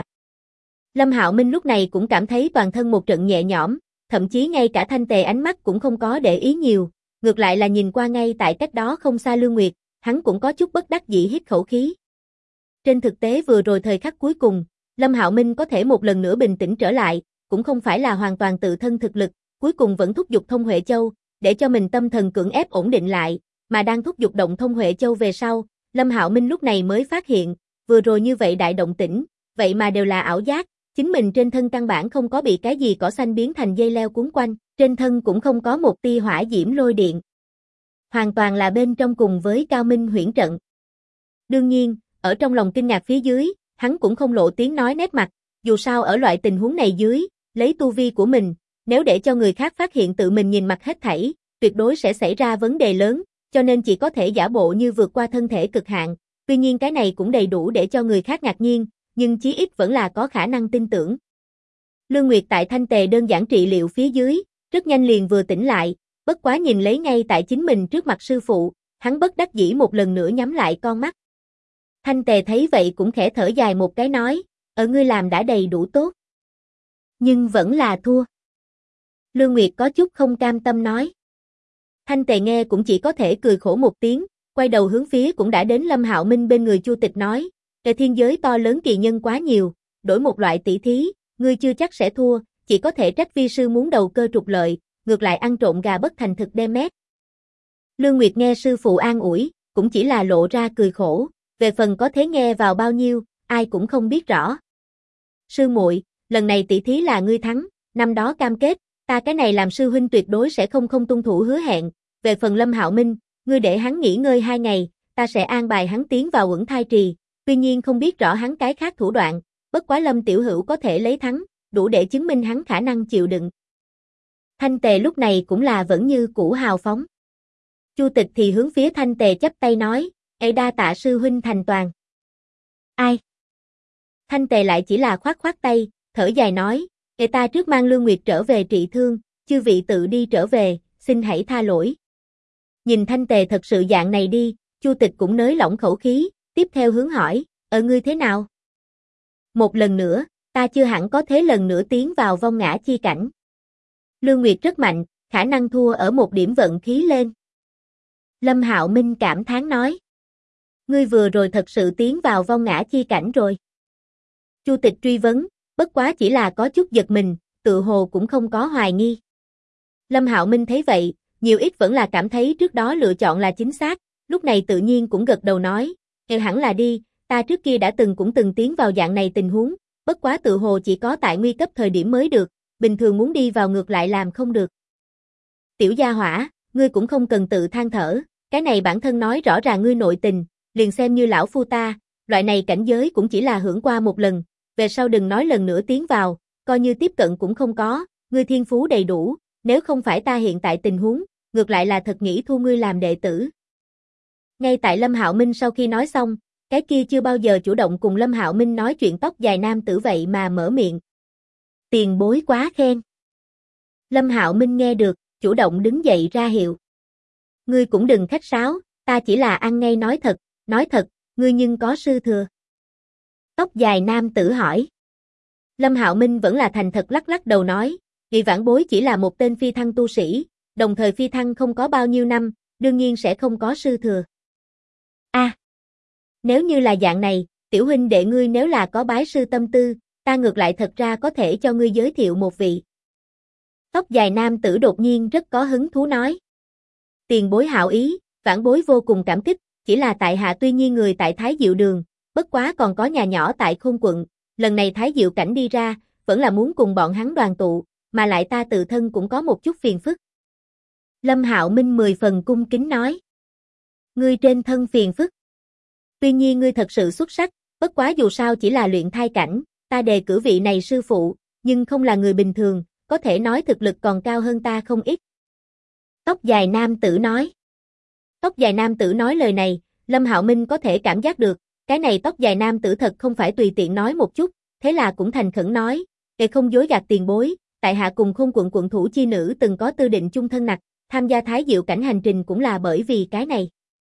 Lâm Hạo Minh lúc này cũng cảm thấy toàn thân một trận nhẹ nhõm, thậm chí ngay cả Thanh Tề ánh mắt cũng không có để ý nhiều, ngược lại là nhìn qua ngay tại cách đó không xa Lương Nguyệt, hắn cũng có chút bất đắc dĩ hít khẩu khí. Trên thực tế vừa rồi thời khắc cuối cùng, Lâm Hạo Minh có thể một lần nữa bình tĩnh trở lại, cũng không phải là hoàn toàn tự thân thực lực, cuối cùng vẫn thúc giục Thông Huệ Châu, để cho mình tâm thần cưỡng ép ổn định lại, mà đang thúc giục động Thông Huệ Châu về sau, Lâm Hạo Minh lúc này mới phát hiện, vừa rồi như vậy đại động tĩnh, vậy mà đều là ảo giác, chính mình trên thân căn bản không có bị cái gì cỏ xanh biến thành dây leo cuốn quanh, trên thân cũng không có một tia hỏa diễm lôi điện. Hoàn toàn là bên trong cùng với Cao Minh huyễn trận. Đương nhiên, ở trong lòng kinh ngạc phía dưới, hắn cũng không lộ tiếng nói nét mặt, dù sao ở loại tình huống này dưới, lấy tu vi của mình, nếu để cho người khác phát hiện tự mình nhìn mặt hết thảy, tuyệt đối sẽ xảy ra vấn đề lớn, cho nên chỉ có thể giả bộ như vượt qua thân thể cực hạn, tuy nhiên cái này cũng đầy đủ để cho người khác ngạc nhiên, nhưng chí ít vẫn là có khả năng tin tưởng. Lương Nguyệt tại Thanh Tề đơn giản trị liệu phía dưới, rất nhanh liền vừa tỉnh lại, bất quá nhìn lấy ngay tại chính mình trước mặt sư phụ, hắn bất đắc dĩ một lần nữa nhắm lại con mắt. Thanh Tề thấy vậy cũng khẽ thở dài một cái nói, ngươi làm đã đầy đủ tốt. Nhưng vẫn là thua. Lương Nguyệt có chút không cam tâm nói. Thanh Tề nghe cũng chỉ có thể cười khổ một tiếng, quay đầu hướng phía cũng đã đến Lâm Hạo Minh bên người Chu Tịch nói, Trời thiên giới to lớn kỳ nhân quá nhiều, đổi một loại tỷ thí, ngươi chưa chắc sẽ thua, chỉ có thể trách vi sư muốn đầu cơ trục lợi, ngược lại ăn trộm gà bất thành thực đem mét. Lương Nguyệt nghe sư phụ an ủi, cũng chỉ là lộ ra cười khổ, về phần có thế nghe vào bao nhiêu, ai cũng không biết rõ. Sư muội, lần này tỷ thí là ngươi thắng, năm đó cam kết, ta cái này làm sư huynh tuyệt đối sẽ không tuân thủ hứa hẹn, về phần Lâm Hạo Minh, ngươi để hắn nghỉ ngơi 2 ngày, ta sẽ an bài hắn tiến vào Uẩn Thai Trì, tuy nhiên không biết rõ hắn cái khác thủ đoạn, bất quá Lâm tiểu hữu có thể lấy thắng, đủ để chứng minh hắn khả năng chịu đựng. Thanh Tề lúc này cũng là vẫn như cũ hào phóng. Chu Tịch thì hướng phía Thanh Tề chắp tay nói, đa tạ sư huynh thành toàn. Ai? Thanh Tề lại chỉ là khoát khoát tay, thở dài nói, ta trước mang Lương Nguyệt trở về trị thương, chư vị tự đi trở về, xin hãy tha lỗi. Nhìn Thanh Tề thật sự dạng này đi, Chu Tịch cũng nới lỏng khẩu khí, tiếp theo hướng hỏi, ngươi thế nào? Một lần nữa, ta chưa hẳn có thế lần nữa tiến vào vong ngã chi cảnh. Lương Nguyệt rất mạnh, khả năng thua ở một điểm vận khí lên. Lâm Hạo Minh cảm thán nói. Ngươi vừa rồi thật sự tiến vào vong ngã chi cảnh rồi. Chu Tịch truy vấn, bất quá chỉ là có chút giật mình, tự hồ cũng không có hoài nghi. Lâm Hạo Minh thấy vậy, nhiều ít vẫn là cảm thấy trước đó lựa chọn là chính xác, lúc này tự nhiên cũng gật đầu nói, hẳn là đi, ta trước kia đã cũng từng tiến vào dạng này tình huống, bất quá tự hồ chỉ có tại nguy cấp thời điểm mới được, bình thường muốn đi vào ngược lại làm không được. Tiểu gia hỏa, ngươi cũng không cần tự than thở, cái này bản thân nói rõ ràng ngươi nội tình, liền xem như lão phu ta, loại này cảnh giới cũng chỉ là hưởng qua một lần, về sau đừng nói lần nữa tiến vào, coi như tiếp cận cũng không có, ngươi thiên phú đầy đủ, nếu không phải ta hiện tại tình huống, ngược lại là thật nghĩ thu ngươi làm đệ tử. Ngay tại Lâm Hạo Minh sau khi nói xong, cái kia chưa bao giờ chủ động cùng Lâm Hạo Minh nói chuyện tóc dài nam tử vậy mà mở miệng. Tiền bối quá khen. Lâm Hạo Minh nghe được, chủ động đứng dậy ra hiệu. Ngươi cũng đừng khách sáo, ta chỉ là ăn ngay nói thật, ngươi nhưng có sư thừa. Tóc dài nam tử hỏi. Lâm Hạo Minh vẫn là thành thật lắc lắc đầu nói, vì vãn bối chỉ là một tên phi thăng tu sĩ, đồng thời phi thăng không có bao nhiêu năm, đương nhiên sẽ không có sư thừa. Nếu như là dạng này, tiểu huynh đệ ngươi nếu là có bái sư tâm tư, ta ngược lại thật ra có thể cho ngươi giới thiệu một vị. Tóc dài nam tử đột nhiên rất có hứng thú nói. Tiền bối hảo ý, vãn bối vô cùng cảm kích, chỉ là tại hạ tuy nhiên người tại Thái Diệu Đường, bất quá còn có nhà nhỏ tại Khôn Quận, lần này Thái Diệu cảnh đi ra, vẫn là muốn cùng bọn hắn đoàn tụ, mà lại ta tự thân cũng có một chút phiền phức. Lâm Hạo Minh 10 phần cung kính nói. Ngươi trên thân phiền phức. Tuy nhiên ngươi thật sự xuất sắc, bất quá dù sao chỉ là luyện thai cảnh, ta đề cử vị này sư phụ, nhưng không là người bình thường, có thể nói thực lực còn cao hơn ta không ít. Tóc dài nam tử nói. Tóc dài nam tử nói lời này, Lâm Hạo Minh có thể cảm giác được, cái này tóc dài nam tử thật không phải tùy tiện nói một chút, thế là cũng thành khẩn nói, để không dối gạt tiền bối, tại hạ cùng Khôn Quận quận thủ chi nữ từng có tư định chung thân nặc, tham gia Thái Diệu cảnh hành trình cũng là bởi vì cái này.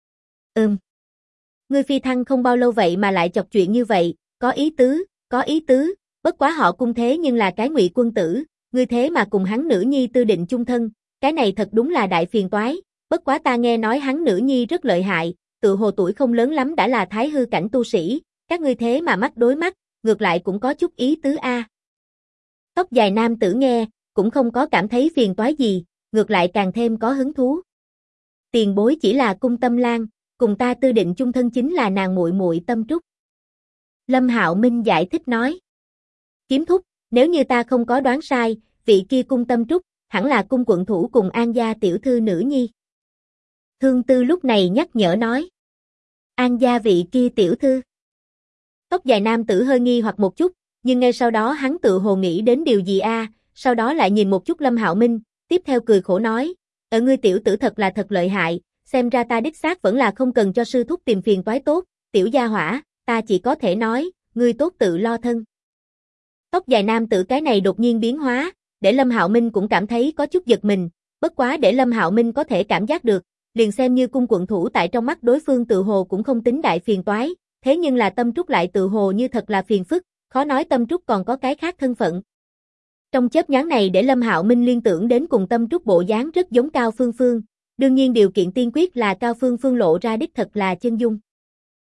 Ngươi phi thăng không bao lâu vậy mà lại chọc chuyện như vậy, có ý tứ, bất quá họ cung thế nhưng là cái Ngụy quân tử, ngươi thế mà cùng hắn nữ nhi tư định chung thân, cái này thật đúng là đại phiền toái, bất quá ta nghe nói hắn nữ nhi rất lợi hại, tự hồ tuổi không lớn lắm đã là thái hư cảnh tu sĩ, các ngươi thế mà mắt đối mắt, ngược lại cũng có chút ý tứ a. Tóc dài nam tử nghe, cũng không có cảm thấy phiền toái gì, ngược lại càng thêm có hứng thú. Tiền bối chỉ là Cung Tâm Lan, cùng ta tư định chung thân chính là nàng muội muội Tâm Trúc. Lâm Hạo Minh giải thích nói. Kiếm thúc, nếu như ta không có đoán sai, vị kia Cung Tâm Trúc, hẳn là cung quận thủ cùng An gia tiểu thư nữ nhi. Thương Tư lúc này nhắc nhở nói. An gia vị kia tiểu thư. Tóc dài nam tử hơi nghi hoặc một chút, nhưng ngay sau đó hắn tự hồ nghĩ đến điều gì sau đó lại nhìn một chút Lâm Hạo Minh, tiếp theo cười khổ nói, ngươi tiểu tử thật là thật lợi hại, xem ra ta đích xác vẫn là không cần cho sư thúc tìm phiền toái tốt, tiểu gia hỏa, ta chỉ có thể nói, ngươi tốt tự lo thân. Tóc dài nam tử cái này đột nhiên biến hóa, để Lâm Hạo Minh cũng cảm thấy có chút giật mình, bất quá để Lâm Hạo Minh có thể cảm giác được, liền xem như cung quận thủ tại trong mắt đối phương tự hồ cũng không tính đại phiền toái, thế nhưng là Tâm Trúc lại tự hồ như thật là phiền phức, khó nói Tâm Trúc còn có cái khác thân phận. Trong chớp nhoáng này để Lâm Hạo Minh liên tưởng đến cùng Tâm Trúc bộ dáng rất giống Cao Phương Phương, đương nhiên điều kiện tiên quyết là Cao Phương Phương lộ ra đích thật là chân dung.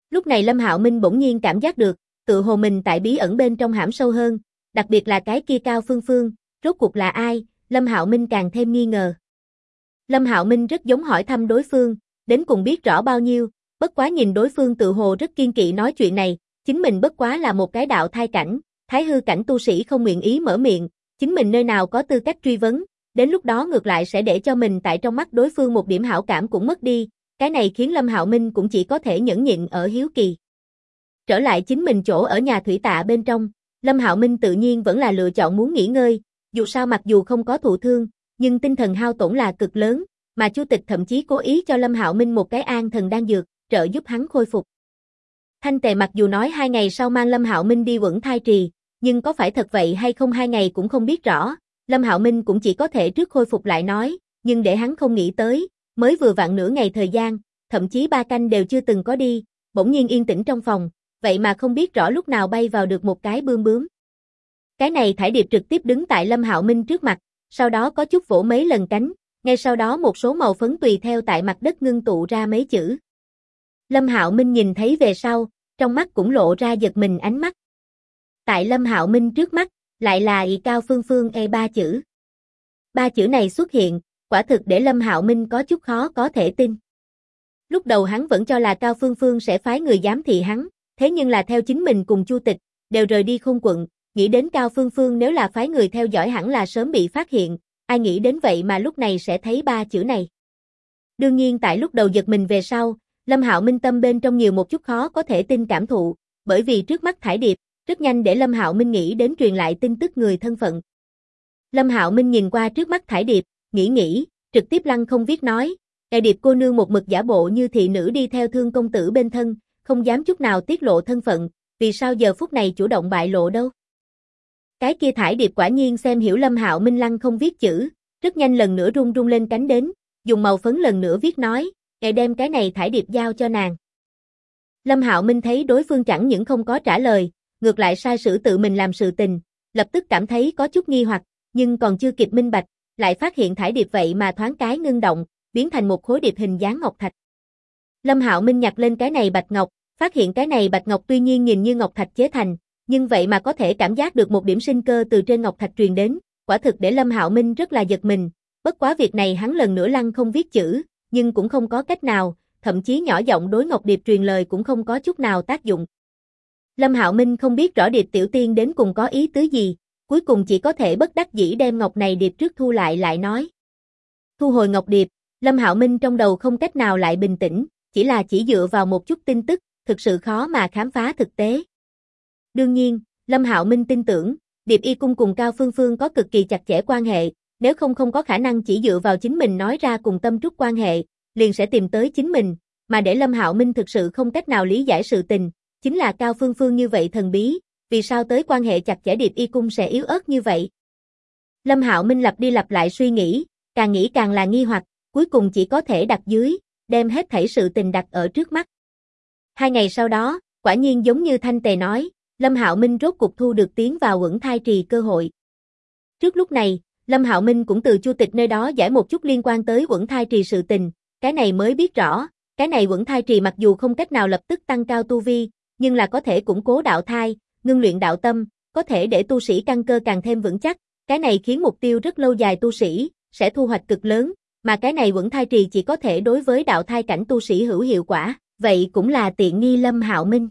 Lúc này Lâm Hạo Minh bỗng nhiên cảm giác được, tự hồ mình tại bí ẩn bên trong hãm sâu hơn, đặc biệt là cái kia Cao Phương Phương, rốt cuộc là ai, Lâm Hạo Minh càng thêm nghi ngờ. Lâm Hạo Minh rất giống hỏi thăm đối phương, đến cùng biết rõ bao nhiêu, bất quá nhìn đối phương tự hồ rất kiên kỵ nói chuyện này, chính mình bất quá là một cái đạo thai cảnh, thái hư cảnh tu sĩ không nguyện ý mở miệng, chính mình nơi nào có tư cách truy vấn, đến lúc đó ngược lại sẽ để cho mình tại trong mắt đối phương một điểm hảo cảm cũng mất đi, cái này khiến Lâm Hạo Minh cũng chỉ có thể nhẫn nhịn ở hiếu kỳ. Trở lại chính mình chỗ ở nhà thủy tạ bên trong, Lâm Hạo Minh tự nhiên vẫn là lựa chọn muốn nghỉ ngơi, dù sao mặc dù không có thụ thương, nhưng tinh thần hao tổn là cực lớn, mà Chu Tịch thậm chí cố ý cho Lâm Hạo Minh một cái an thần đan dược, trợ giúp hắn khôi phục. Thanh Tề mặc dù nói 2 ngày sau mang Lâm Hạo Minh đi Uẩn Thai Trì, nhưng có phải thật vậy hay không 2 ngày cũng không biết rõ, Lâm Hạo Minh cũng chỉ có thể trước khôi phục lại nói, nhưng để hắn không nghĩ tới, mới vừa vặn nửa ngày thời gian, thậm chí 3 canh đều chưa từng có đi, bỗng nhiên yên tĩnh trong phòng, vậy mà không biết rõ lúc nào bay vào được một cái bướm bướm. Cái này thải điệp trực tiếp đứng tại Lâm Hạo Minh trước mặt, sau đó có chút vỗ mấy lần cánh, ngay sau đó một số màu phấn tùy theo tại mặt đất ngưng tụ ra mấy chữ. Lâm Hạo Minh nhìn thấy về sau, trong mắt cũng lộ ra giật mình ánh mắt. Tại Lâm Hạo Minh trước mắt, lại là ị Cao Phương Phương 3 chữ. 3 chữ này xuất hiện, quả thực để Lâm Hạo Minh có chút khó có thể tin. Lúc đầu hắn vẫn cho là Cao Phương Phương sẽ phái người giám thị hắn, thế nhưng là theo chính mình cùng Chu Tịch, đều rời đi Khôn quận, nghĩ đến Cao Phương Phương nếu là phái người theo dõi hẳn là sớm bị phát hiện, ai nghĩ đến vậy mà lúc này sẽ thấy 3 chữ này. Đương nhiên tại lúc đầu giật mình về sau, Lâm Hạo Minh tâm bên trong nhiều một chút khó có thể tin cảm thụ, bởi vì trước mắt thải điệp, rất nhanh để Lâm Hạo Minh nghĩ đến truyền lại tin tức người thân phận. Lâm Hạo Minh nhìn qua trước mắt thải điệp, nghĩ, trực tiếp lăng không viết nói, điệp cô nương một mực giả bộ như thị nữ đi theo Thương công tử bên thân, không dám chút nào tiết lộ thân phận, vì sao giờ phút này chủ động bại lộ đâu. Cái kia thải điệp quả nhiên xem hiểu Lâm Hạo Minh lăng không viết chữ, rất nhanh lần nữa rung rung lên cánh đến, dùng màu phấn lần nữa viết nói, đem cái này thải điệp giao cho nàng. Lâm Hạo Minh thấy đối phương chẳng những không có trả lời, ngược lại sai sử tự mình làm sự tình, lập tức cảm thấy có chút nghi hoặc, nhưng còn chưa kịp minh bạch, lại phát hiện thải điệp vậy mà thoáng cái ngưng động, biến thành một khối điệp hình dáng ngọc thạch. Lâm Hạo Minh nhặt lên cái này bạch ngọc, phát hiện cái này bạch ngọc tuy nhiên nhìn như ngọc thạch chế thành, nhưng vậy mà có thể cảm giác được một điểm sinh cơ từ trên ngọc thạch truyền đến, quả thực để Lâm Hạo Minh rất là giật mình, bất quá việc này hắn lần nữa lăng không viết chữ, nhưng cũng không có cách nào, thậm chí nhỏ giọng đối Ngọc Điệp truyền lời cũng không có chút nào tác dụng. Lâm Hạo Minh không biết rõ Điệp tiểu tiên đến cùng có ý tứ gì, cuối cùng chỉ có thể bất đắc dĩ đem ngọc này Điệp trước thu lại nói. Thu hồi Ngọc Điệp, Lâm Hạo Minh trong đầu không cách nào lại bình tĩnh, chỉ dựa vào một chút tin tức, thực sự khó mà khám phá thực tế. Đương nhiên, Lâm Hạo Minh tin tưởng, Điệp Y Cung cùng Cao Phương Phương có cực kỳ chặt chẽ quan hệ, nếu không có khả năng chỉ dựa vào chính mình nói ra cùng tâm trúc quan hệ, liền sẽ tìm tới chính mình, mà để Lâm Hạo Minh thực sự không cách nào lý giải sự tình, chính là Cao Phương Phương như vậy thần bí, vì sao tới quan hệ chặt chẽ Điệp Y Cung sẽ yếu ớt như vậy. Lâm Hạo Minh lặp đi lặp lại suy nghĩ càng là nghi hoặc, cuối cùng chỉ có thể đặt dưới, đem hết thảy sự tình đặt ở trước mắt. 2 ngày sau đó, quả nhiên giống như Thanh Tề nói, Lâm Hạo Minh rốt cục thu được tiến vào Uẩn Thai Trì cơ hội. Trước lúc này, Lâm Hạo Minh cũng từ Chu Tịch nơi đó giải một chút liên quan tới Uẩn Thai Trì sự tình, cái này mới biết rõ, cái này Uẩn Thai Trì mặc dù không cách nào lập tức tăng cao tu vi, nhưng là có thể củng cố đạo thai, ngưng luyện đạo tâm, có thể để tu sĩ căn cơ càng thêm vững chắc, cái này khiến mục tiêu rất lâu dài tu sĩ sẽ thu hoạch cực lớn, mà cái này Uẩn Thai Trì chỉ có thể đối với đạo thai cảnh tu sĩ hữu hiệu quả, vậy cũng là tiện nghi Lâm Hạo Minh.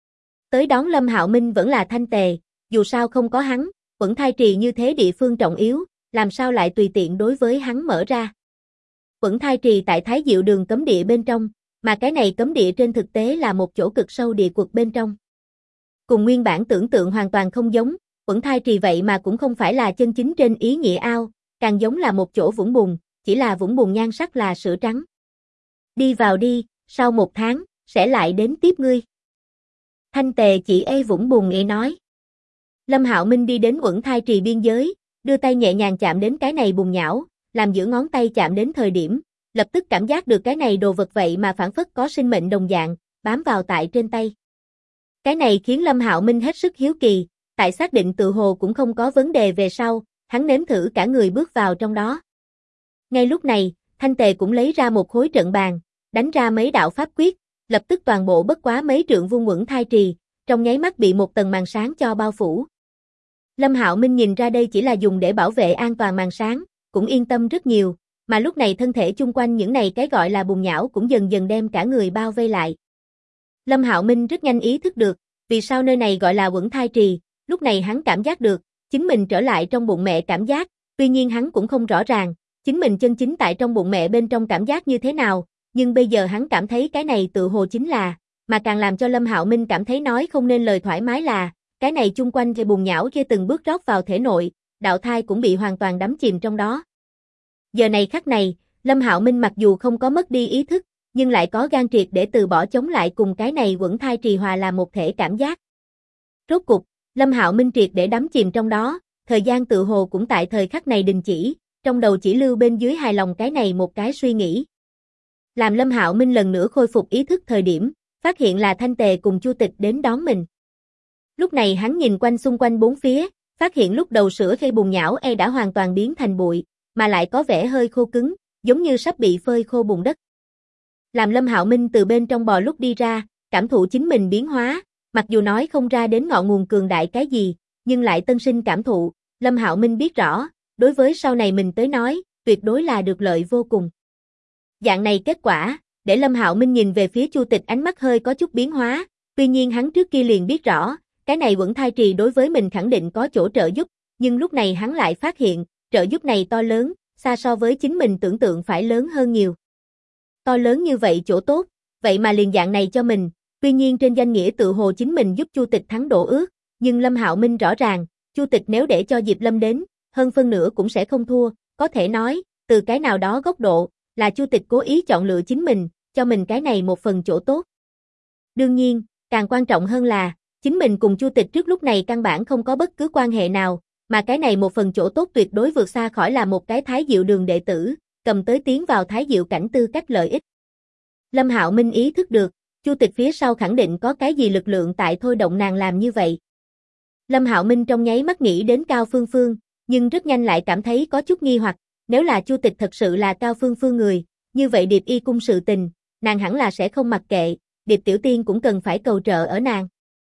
Tới đón Lâm Hạo Minh vẫn là Thanh Tề, dù sao không có hắn, Uẩn Thai Trì như thế địa phương trọng yếu, làm sao lại tùy tiện đối với hắn mở ra. Uẩn Thai Trì tại Thái Diệu Đường cấm địa bên trong, mà cái này cấm địa trên thực tế là một chỗ cực sâu địa quật bên trong. Cùng nguyên bản tưởng tượng hoàn toàn không giống, Uẩn Thai Trì vậy mà cũng không phải là chân chính trên ý nghĩa ao, càng giống là một chỗ vũng bùn, chỉ là vũng bùn nhan sắc là sữa trắng. Đi vào đi, sau 1 tháng, sẽ lại đến tiếp ngươi. Thanh Tề chỉ vũng bùn nói. Lâm Hạo Minh đi đến Uẩn Thai Trì biên giới, đưa tay nhẹ nhàng chạm đến cái này bùn nhão, làm giữa ngón tay chạm đến thời điểm, lập tức cảm giác được cái này đồ vật vậy mà phản phất có sinh mệnh đồng dạng, bám vào tại trên tay. Cái này khiến Lâm Hạo Minh hết sức hiếu kỳ, tại xác định tự hồ cũng không có vấn đề về sau, hắn nếm thử cả người bước vào trong đó. Ngay lúc này, Thanh Tề cũng lấy ra một khối trận bàn, đánh ra mấy đạo pháp quyết, lập tức toàn bộ bất quá mấy trượng vuông Uẩn Thai Trì, trong nháy mắt bị một tầng màn sáng cho bao phủ. Lâm Hạo Minh nhìn ra đây chỉ là dùng để bảo vệ an toàn màn sáng, cũng yên tâm rất nhiều, mà lúc này thân thể chung quanh những này cái gọi là bùn nhão cũng dần dần đem cả người bao vây lại. Lâm Hạo Minh rất nhanh ý thức được, vì sao nơi này gọi là Uẩn Thai Trì, lúc này hắn cảm giác được, chính mình trở lại trong bụng mẹ cảm giác, tuy nhiên hắn cũng không rõ ràng, chính mình chân chính tại trong bụng mẹ bên trong cảm giác như thế nào, nhưng bây giờ hắn cảm thấy cái này tự hồ chính là, mà càng làm cho Lâm Hạo Minh cảm thấy nói không nên lời thoải mái là, cái này chung quanh cái bùn nhão kia từng bước rót vào thể nội, đạo thai cũng bị hoàn toàn đắm chìm trong đó. Giờ này khắc này, Lâm Hạo Minh mặc dù không có mất đi ý thức, nhưng lại có gan triệt để từ bỏ chống lại cùng cái này Uẩn Thai Trì hòa là một thể cảm giác. Rốt cục, Lâm Hạo Minh triệt để đắm chìm trong đó, thời gian tự hồ cũng tại thời khắc này đình chỉ, trong đầu chỉ lưu bên dưới hài lòng cái này một cái suy nghĩ. Làm Lâm Hạo Minh lần nữa khôi phục ý thức thời điểm, phát hiện là Thanh Tề cùng Chu Tịch đến đón mình. Lúc này hắn nhìn quanh xung quanh bốn phía, phát hiện lúc đầu sữa cây bùn nhão đã hoàn toàn biến thành bụi, mà lại có vẻ hơi khô cứng, giống như sắp bị phơi khô bùn đất. Làm Lâm Hạo Minh từ bên trong bò lúc đi ra, cảm thụ chính mình biến hóa, mặc dù nói không ra đến ngọn nguồn cường đại cái gì, nhưng lại tân sinh cảm thụ, Lâm Hạo Minh biết rõ, đối với sau này mình tới nói, tuyệt đối là được lợi vô cùng. Dạng này kết quả, để Lâm Hạo Minh nhìn về phía Chu Tịch ánh mắt hơi có chút biến hóa, tuy nhiên hắn trước kia liền biết rõ, cái này Uẩn Thai Trì đối với mình khẳng định có chỗ trợ giúp, nhưng lúc này hắn lại phát hiện, trợ giúp này to lớn, xa so với chính mình tưởng tượng phải lớn hơn nhiều. To lớn như vậy chỗ tốt, vậy mà liền dạng này cho mình, tuy nhiên trên danh nghĩa tự hồ chính mình giúp Chu Tịch thắng đổ ước, nhưng Lâm Hạo Minh rõ ràng, Chu Tịch nếu để cho Diệp Lâm đến, hơn phân nửa cũng sẽ không thua, có thể nói, từ cái nào đó góc độ, là Chu Tịch cố ý chọn lựa chính mình, cho mình cái này một phần chỗ tốt. Đương nhiên, càng quan trọng hơn là, chính mình cùng Chu Tịch trước lúc này căn bản không có bất cứ quan hệ nào, mà cái này một phần chỗ tốt tuyệt đối vượt xa khỏi là một cái Thái Diệu Đường đệ tử, cầm tới tiến vào Thái Diệu cảnh tư cách lợi ích. Lâm Hạo Minh ý thức được, Chu Tịch phía sau khẳng định có cái gì lực lượng tại thôi động nàng làm như vậy. Lâm Hạo Minh trong nháy mắt nghĩ đến Cao Phương Phương, nhưng rất nhanh lại cảm thấy có chút nghi hoặc, nếu là Chu Tịch thật sự là Cao Phương Phương người, như vậy Điệp Y cung sự tình, nàng hẳn là sẽ không mặc kệ, Điệp Tiểu Tiên cũng cần phải cầu trợ ở nàng.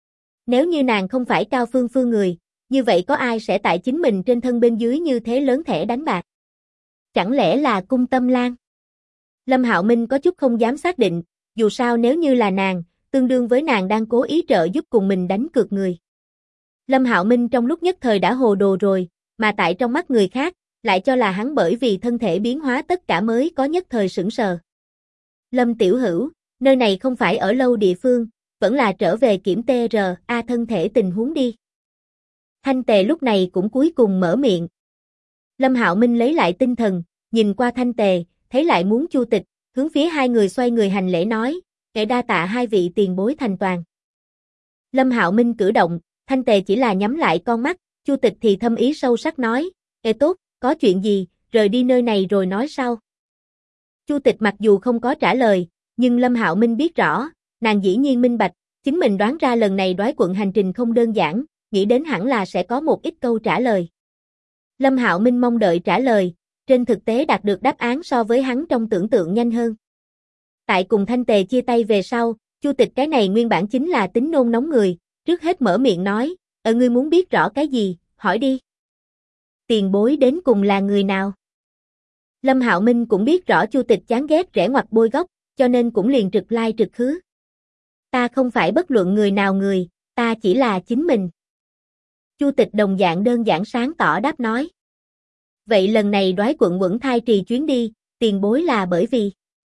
Nếu như nàng không phải Cao Phương Phương người, như vậy có ai sẽ tại chính mình trên thân bên dưới như thế lớn thẻ đánh bạc? Chẳng lẽ là Cung Tâm Lan? Lâm Hạo Minh có chút không dám xác định, dù sao nếu như là nàng, tương đương với nàng đang cố ý trợ giúp cùng mình đánh cược người. Lâm Hạo Minh trong lúc nhất thời đã hồ đồ rồi, mà tại trong mắt người khác, lại cho là hắn bởi vì thân thể biến hóa tất cả mới có nhất thời sững sờ. Lâm Tiểu Hữu, nơi này không phải ở lâu địa phương, vẫn là trở về kiểm TRA thân thể tình huống đi. Thanh Tề lúc này cũng cuối cùng mở miệng. Lâm Hạo Minh lấy lại tinh thần, nhìn qua Thanh Tề, thấy lại muốn Chu Tịch, hướng phía hai người xoay người hành lễ nói, kệ đa tạ hai vị tiền bối thành toàn. Lâm Hạo Minh cử động, Thanh Tề chỉ là nhắm lại con mắt, Chu Tịch thì thâm ý sâu sắc nói, tốt, có chuyện gì, rời đi nơi này rồi nói sau. Chu Tịch mặc dù không có trả lời, nhưng Lâm Hạo Minh biết rõ, nàng dĩ nhiên minh bạch, chính mình đoán ra lần này đoái quận hành trình không đơn giản, nghĩ đến hẳn là sẽ có một ít câu trả lời. Lâm Hạo Minh mong đợi trả lời, trên thực tế đạt được đáp án so với hắn trong tưởng tượng nhanh hơn. Tại cùng Thanh Tề chia tay về sau, Chu Tịch cái này nguyên bản chính là tính nôn nóng người, trước hết mở miệng nói, ngươi muốn biết rõ cái gì, hỏi đi. Tiền bối đến cùng là người nào? Lâm Hạo Minh cũng biết rõ Chu Tịch chán ghét rẽ ngoặt bôi góc, cho nên cũng liền trực lai trực khứ. Ta không phải bất luận người nào người, ta chỉ là chính mình. Chu Tịch đồng dạng đơn giản sáng tỏ đáp nói. Vậy lần này đoái quận Uẩn Thai Trì chuyến đi, tiền bối là bởi vì...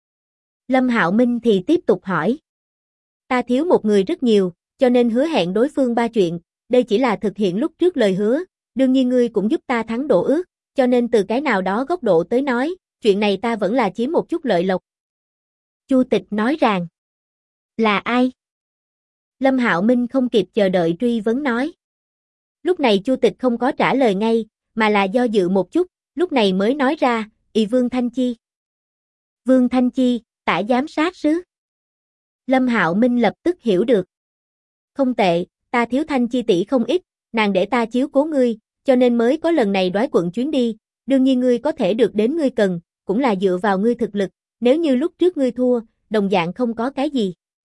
Lâm Hạo Minh thì tiếp tục hỏi. Ta thiếu một người rất nhiều, cho nên hứa hẹn đối phương 3 chuyện, đây chỉ là thực hiện lúc trước lời hứa, đương nhiên ngươi cũng giúp ta thắng đổ ước, cho nên từ cái nào đó góc độ tới nói, chuyện này ta vẫn là chiếm một chút lợi lộc. Chu Tịch nói rằng. Là ai? Lâm Hạo Minh không kịp chờ đợi truy vấn nói. Lúc này Chu Tịch không có trả lời ngay, mà là do dự một chút, lúc này mới nói ra, Vương Thanh Chi. Vương Thanh Chi, tả giám sát sứ. Lâm Hạo Minh lập tức hiểu được. Không tệ, ta thiếu Thanh Chi tỷ không ít, nàng để ta chiếu cố ngươi, cho nên mới có lần này đoái quận chuyến đi, đương nhiên ngươi có thể được đến ngươi cần, cũng là dựa vào ngươi thực lực, nếu như lúc trước ngươi thua, đồng dạng không có cái gì.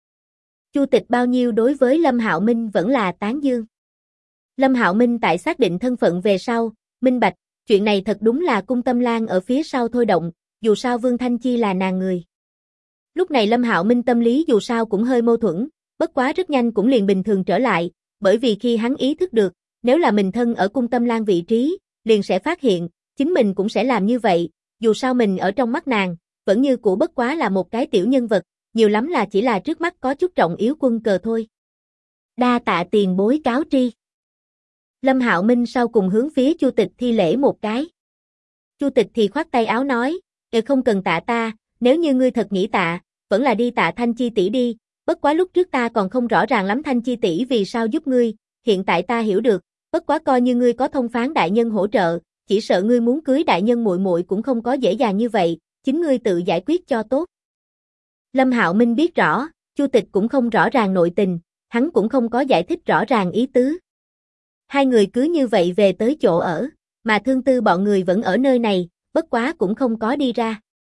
Chu Tịch bao nhiêu đối với Lâm Hạo Minh vẫn là tán dương. Lâm Hạo Minh tại xác định thân phận về sau, minh bạch, chuyện này thật đúng là Cung Tâm Lan ở phía sau thôi động, dù sao Vương Thanh Chi là nàng người. Lúc này Lâm Hạo Minh tâm lý dù sao cũng hơi mâu thuẫn, bất quá rất nhanh cũng liền bình thường trở lại, bởi vì khi hắn ý thức được, nếu là mình thân ở Cung Tâm Lan vị trí, liền sẽ phát hiện, chính mình cũng sẽ làm như vậy, dù sao mình ở trong mắt nàng, vẫn như cũ bất quá là một cái tiểu nhân vật, nhiều lắm là chỉ là trước mắt có chút trọng yếu quân cờ thôi. Đa tạ tiền bối cáo tri. Lâm Hạo Minh sau cùng hướng phía Chu Tịch thi lễ một cái. Chu Tịch thì khoát tay áo nói, không cần tạ ta, nếu như ngươi thật nghĩ tạ, vẫn là đi tạ Thanh Chi tỷ đi, bất quá lúc trước ta còn không rõ ràng lắm Thanh Chi tỷ vì sao giúp ngươi, hiện tại ta hiểu được, bất quá coi như ngươi có thông phán đại nhân hỗ trợ, chỉ sợ ngươi muốn cưới đại nhân muội muội cũng không có dễ dàng như vậy, chính ngươi tự giải quyết cho tốt. Lâm Hạo Minh biết rõ, Chu Tịch cũng không rõ ràng nội tình, hắn cũng không có giải thích rõ ràng ý tứ. Hai người cứ như vậy về tới chỗ ở, mà Thương Tư bọn người vẫn ở nơi này, bất quá cũng không có đi ra.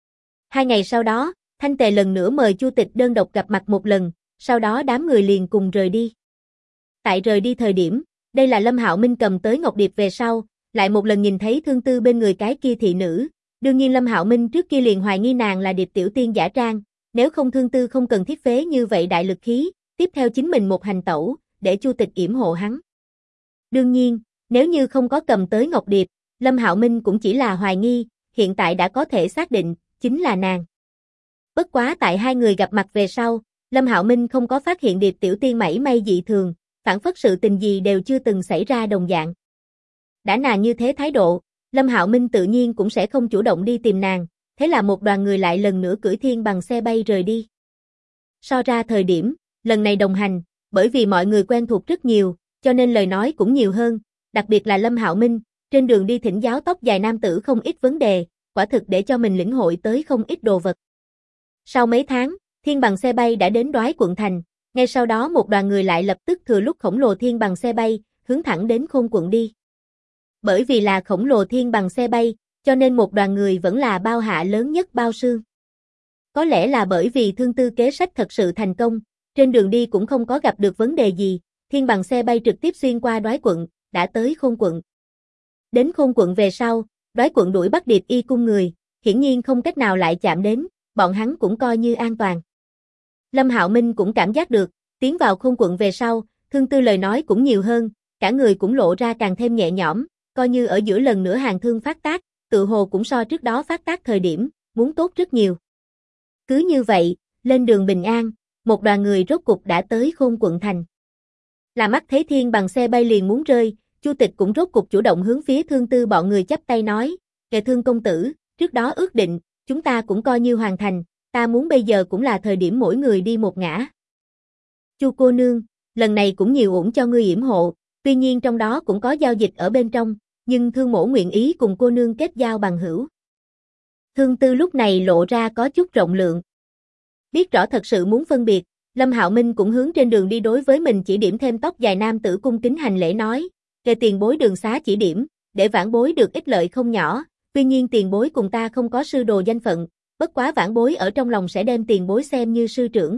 2 ngày sau đó, Thanh Tề lần nữa mời Chu Tịch đơn độc gặp mặt một lần, sau đó đám người liền cùng rời đi. Tại rời đi thời điểm, đây là Lâm Hạo Minh cầm tới Ngọc Điệp về sau, lại một lần nhìn thấy Thương Tư bên người cái kia thị nữ, đương nhiên Lâm Hạo Minh trước kia liền hoài nghi nàng là Điệp tiểu tiên giả trang, nếu không Thương Tư không cần thiết phế như vậy đại lực khí, tiếp theo chính mình một hành tẩu, để Chu Tịch yểm hộ hắn. Đương nhiên, nếu như không có cầm tới Ngọc Điệp, Lâm Hạo Minh cũng chỉ là hoài nghi, hiện tại đã có thể xác định, chính là nàng. Bất quá tại hai người gặp mặt về sau, Lâm Hạo Minh không có phát hiện Điệp tiểu tiên mảy may dị thường, phản phất sự tình gì đều chưa từng xảy ra đồng dạng. Đã nàng như thế thái độ, Lâm Hạo Minh tự nhiên cũng sẽ không chủ động đi tìm nàng, thế là một đoàn người lại lần nữa cưỡi thiên bằng xe bay rời đi. So ra thời điểm, lần này đồng hành, bởi vì mọi người quen thuộc rất nhiều, cho nên lời nói cũng nhiều hơn, đặc biệt là Lâm Hạo Minh, trên đường đi thỉnh giáo tóc dài nam tử không ít vấn đề, quả thực để cho mình lĩnh hội tới không ít đồ vật. Sau mấy tháng, thiên bằng xe bay đã đến Đoái quận thành, ngay sau đó một đoàn người lại lập tức thừa lúc khổng lồ thiên bằng xe bay, hướng thẳng đến Khôn quận đi. Bởi vì là khổng lồ thiên bằng xe bay, cho nên một đoàn người vẫn là bao hạ lớn nhất bao xương. Có lẽ là bởi vì Thương Tư kế sách thật sự thành công, trên đường đi cũng không có gặp được vấn đề gì, thiên bằng xe bay trực tiếp xuyên qua Đoái quận, đã tới Khôn quận. Đến Khôn quận về sau, Đoái quận đuổi bắt Điệp y cung người, hiển nhiên không cách nào lại chạm đến, bọn hắn cũng coi như an toàn. Lâm Hạo Minh cũng cảm giác được, tiến vào Khôn quận về sau, Thương Tư lời nói cũng nhiều hơn, cả người cũng lộ ra càng thêm nhẹ nhõm, coi như ở giữa lần nữa hàng thương phát tác, tự hồ cũng so trước đó phát tác thời điểm, muốn tốt rất nhiều. Cứ như vậy, lên đường bình an, một đoàn người rốt cục đã tới Khôn quận thành. Là mắt thấy thiên bằng xe bay liền muốn rơi, Chu Tịch cũng rốt cục chủ động hướng phía Thương Tư bọn người chắp tay nói, "Kệ Thương công tử, trước đó ước định, chúng ta cũng coi như hoàn thành, ta muốn bây giờ cũng là thời điểm mỗi người đi một ngả. Chu cô nương, lần này cũng nhiều ủng cho ngươi yểm hộ, tuy nhiên trong đó cũng có giao dịch ở bên trong, nhưng Thương mỗ nguyện ý cùng cô nương kết giao bằng hữu." Thương Tư lúc này lộ ra có chút rộng lượng. Biết rõ thật sự muốn phân biệt, Lâm Hạo Minh cũng hướng trên đường đi đối với mình chỉ điểm thêm tóc dài nam tử cung kính hành lễ nói, "Kề tiền bối đường xá chỉ điểm, để vãn bối được ích lợi không nhỏ, tuy nhiên tiền bối cùng ta không có sư đồ danh phận, bất quá vãn bối ở trong lòng sẽ đem tiền bối xem như sư trưởng.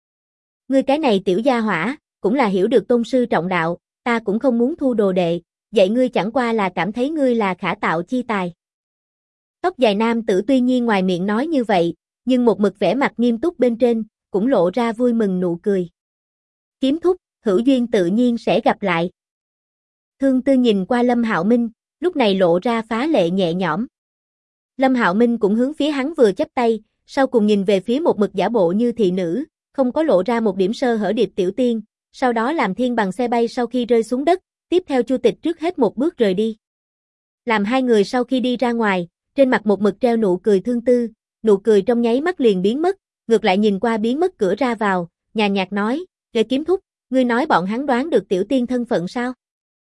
Ngươi cái này tiểu gia hỏa, cũng là hiểu được tôn sư trọng đạo, ta cũng không muốn thu đồ đệ, dạy ngươi chẳng qua là cảm thấy ngươi là khả tạo chi tài." Tóc dài nam tử tuy nhiên ngoài miệng nói như vậy, nhưng một mực vẻ mặt nghiêm túc bên trên, cũng lộ ra vui mừng nụ cười. "Kiếm thúc, hữu duyên tự nhiên sẽ gặp lại." Thương Tư nhìn qua Lâm Hạo Minh, lúc này lộ ra phá lệ nhẹ nhõm. Lâm Hạo Minh cũng hướng phía hắn vừa chắp tay, sau cùng nhìn về phía một mực giả bộ như thị nữ, không có lộ ra một điểm sơ hở Điệp tiểu tiên, sau đó làm thiên bằng xe bay sau khi rơi xuống đất, tiếp theo Chu Tịch trước hết một bước rời đi. Làm hai người sau khi đi ra ngoài, trên mặt một mực treo nụ cười Thương Tư, nụ cười trong nháy mắt liền biến mất, ngược lại nhìn qua biến mất cửa ra vào, nhàn nhạt nói, "Kệ kiếm thúc, ngươi nói bọn hắn đoán được tiểu tiên thân phận sao?"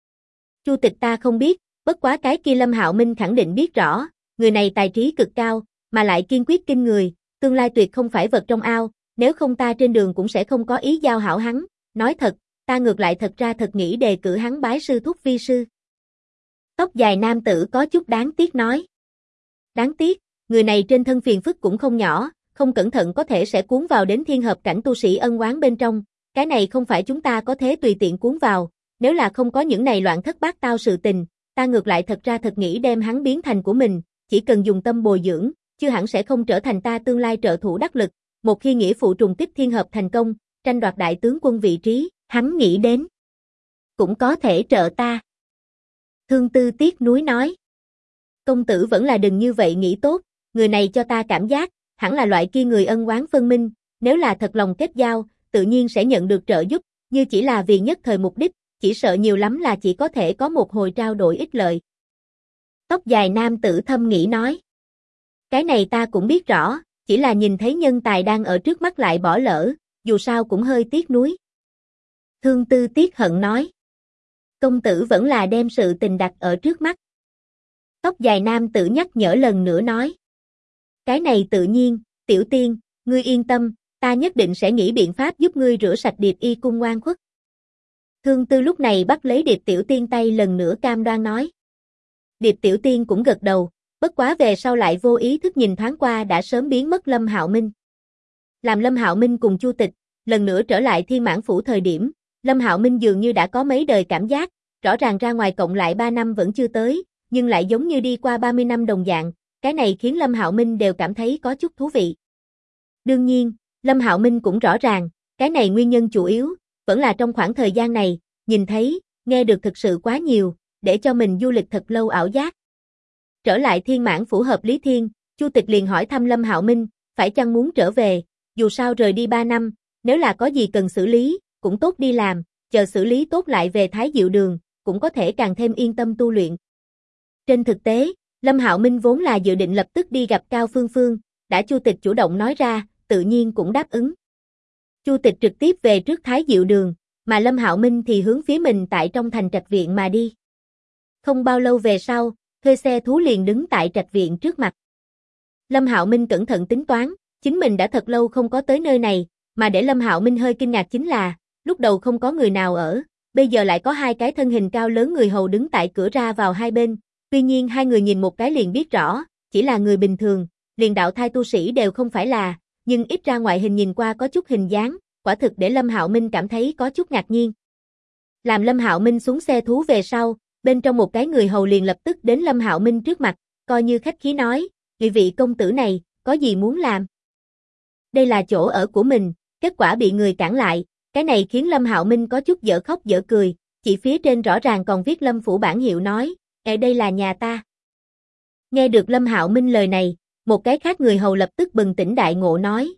Chu Tịch ta không biết, bất quá cái kia Lâm Hạo Minh khẳng định biết rõ, người này tài trí cực cao, mà lại kiên quyết kinh người, tương lai tuyệt không phải vật trong ao, nếu không ta trên đường cũng sẽ không có ý giao hảo hắn, nói thật, ta ngược lại thật ra thật nghĩ đề cử hắn bái sư thúc vi sư. Tóc dài nam tử có chút đáng tiếc nói. Đáng tiếc, người này trên thân phiền phức cũng không nhỏ, không cẩn thận có thể sẽ cuốn vào đến thiên hợp cảnh tu sĩ ân oán bên trong, cái này không phải chúng ta có thể tùy tiện cuốn vào, nếu là không có những này loạn thất bát tao sự tình, ta ngược lại thật ra thật nghĩ đem hắn biến thành của mình, chỉ cần dùng tâm bồi dưỡng, chứ hẳn sẽ không trở thành ta tương lai trợ thủ đắc lực, một khi nghĩa phụ trùng kích thiên hợp thành công, tranh đoạt đại tướng quân vị trí, hắn nghĩ đến, cũng có thể trợ ta. Thương Tư tiếc nuối nói, công tử vẫn là đừng như vậy nghĩ tốt, người này cho ta cảm giác, hẳn là loại kia người ân oán phân minh, nếu là thật lòng kết giao, tự nhiên sẽ nhận được trợ giúp, như chỉ là vì nhất thời mục đích, chỉ sợ nhiều lắm là chỉ có thể có một hồi trao đổi ích lợi. Tóc dài nam tử thâm nghĩ nói, cái này ta cũng biết rõ, chỉ là nhìn thấy nhân tài đang ở trước mắt lại bỏ lỡ, dù sao cũng hơi tiếc nuối. Thương Tư tiếc hận nói, công tử vẫn là đem sự tình đặt ở trước mắt. Tóc dài nam tử nhắc nhở lần nữa nói, cái này tự nhiên, tiểu tiên, ngươi yên tâm, ta nhất định sẽ nghĩ biện pháp giúp ngươi rửa sạch Điệp Y cung oan khuất. Thương Tư lúc này bắt lấy Điệp tiểu tiên tay lần nữa cam đoan nói. Điệp tiểu tiên cũng gật đầu, bất quá về sau lại vô ý thức nhìn thoáng qua đã sớm biến mất Lâm Hạo Minh. Làm Lâm Hạo Minh cùng Chu Tịch, lần nữa trở lại Thiên Mãn Phủ thời điểm, Lâm Hạo Minh dường như đã có mấy đời cảm giác, rõ ràng ra ngoài cộng lại 3 năm vẫn chưa tới, nhưng lại giống như đi qua 30 năm đồng dạng, cái này khiến Lâm Hạo Minh đều cảm thấy có chút thú vị. Đương nhiên, Lâm Hạo Minh cũng rõ ràng, cái này nguyên nhân chủ yếu, vẫn là trong khoảng thời gian này, nhìn thấy, nghe được thực sự quá nhiều, để cho mình du lịch thật lâu ảo giác. Trở lại Thiên Mãn Phủ hợp Lý Thiên, Chu Tịch liền hỏi thăm Lâm Hạo Minh, phải chăng muốn trở về, dù sao rời đi 3 năm, nếu là có gì cần xử lý, cũng tốt đi làm, chờ xử lý tốt lại về Thái Diệu Đường, cũng có thể càng thêm yên tâm tu luyện. Trên thực tế, Lâm Hạo Minh vốn là dự định lập tức đi gặp Cao Phương Phương, đã Chu Tịch chủ động nói ra, tự nhiên cũng đáp ứng. Chu Tịch trực tiếp về trước Thái Diệu Đường, mà Lâm Hạo Minh thì hướng phía mình tại trong thành trạch viện mà đi. Không bao lâu về sau, thuê xe thú liền đứng tại trạch viện trước mặt. Lâm Hạo Minh cẩn thận tính toán, chính mình đã thật lâu không có tới nơi này, mà để Lâm Hạo Minh hơi kinh ngạc chính là, lúc đầu không có người nào ở, bây giờ lại có 2 cái thân hình cao lớn người hầu đứng tại cửa ra vào hai bên, tuy nhiên 2 người nhìn một cái liền biết rõ, chỉ là người bình thường, liền đạo thai tu sĩ đều không phải là, nhưng ít ra ngoại hình nhìn qua có chút hình dáng, quả thực để Lâm Hạo Minh cảm thấy có chút ngạc nhiên. Làm Lâm Hạo Minh xuống xe thú về sau, bên trong một cái người hầu liền lập tức đến Lâm Hạo Minh trước mặt, coi như khách khí nói, vị công tử này, có gì muốn làm? Đây là chỗ ở của mình, kết quả bị người cản lại, cái này khiến Lâm Hạo Minh có chút dở khóc dở cười, chỉ phía trên rõ ràng còn viết Lâm phủ bản hiệu nói, đây là nhà ta. Nghe được Lâm Hạo Minh lời này, một cái khác người hầu lập tức bừng tỉnh đại ngộ nói,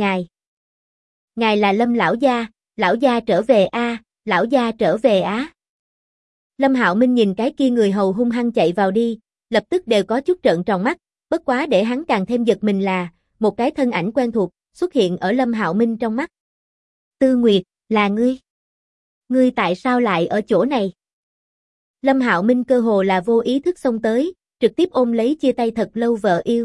ngài là Lâm lão gia trở về a, lão gia trở về á. Lâm Hạo Minh nhìn cái kia người hầu hung hăng chạy vào đi, lập tức đều có chút trợn tròn mắt, bất quá để hắn càng thêm giật mình là, một cái thân ảnh quen thuộc, xuất hiện ở Lâm Hạo Minh trong mắt. Tư Nguyệt, là ngươi? Ngươi tại sao lại ở chỗ này? Lâm Hạo Minh cơ hồ là vô ý thức xông tới, trực tiếp ôm lấy chia tay thật lâu vợ yêu.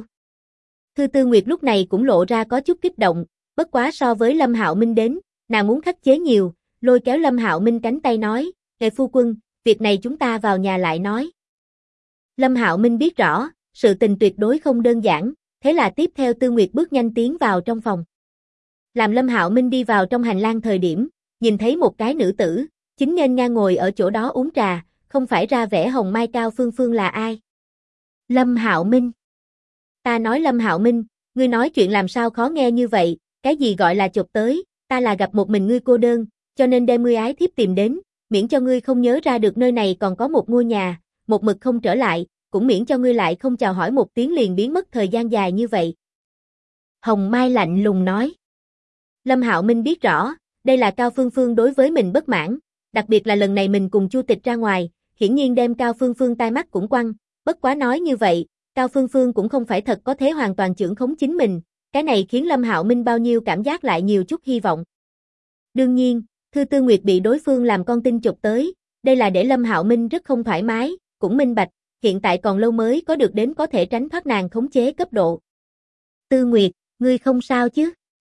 Tư Nguyệt lúc này cũng lộ ra có chút kích động, bất quá so với Lâm Hạo Minh đến, nàng muốn khắc chế nhiều, lôi kéo Lâm Hạo Minh cánh tay nói, "Ngài phu quân, việc này chúng ta vào nhà lại nói." Lâm Hạo Minh biết rõ, sự tình tuyệt đối không đơn giản, thế là tiếp theo Tư Nguyệt bước nhanh tiến vào trong phòng. Làm Lâm Hạo Minh đi vào trong hành lang thời điểm, nhìn thấy một cái nữ tử, chính nghênh ngang ngồi ở chỗ đó uống trà, không phải ra vẻ hồng mai Cao Phương Phương là ai? Lâm Hạo Minh. Ta nói Lâm Hạo Minh, ngươi nói chuyện làm sao khó nghe như vậy, cái gì gọi là chột tới, ta là gặp một mình ngươi cô đơn, cho nên đem ngươi ái thiếp tìm đến, miễn cho ngươi không nhớ ra được nơi này còn có một ngôi nhà, một mực không trở lại, cũng miễn cho ngươi lại không chào hỏi một tiếng liền biến mất thời gian dài như vậy. Hồng Mai lạnh lùng nói. Lâm Hạo Minh biết rõ, đây là Cao Phương Phương đối với mình bất mãn, đặc biệt là lần này mình cùng Chu Tịch ra ngoài, hiển nhiên đem Cao Phương Phương tai mắt cũng quăng, bất quá nói như vậy, Cao Phương Phương cũng không phải thật có thể hoàn toàn chưởng khống chính mình, cái này khiến Lâm Hạo Minh bao nhiêu cảm giác lại nhiều chút hy vọng. Đương nhiên, Tư Nguyệt bị đối phương làm con tin chụp tới, đây là để Lâm Hạo Minh rất không thoải mái, cũng minh bạch, hiện tại còn lâu mới có được đến có thể tránh thoát nàng khống chế cấp độ. Tư Nguyệt, ngươi không sao chứ?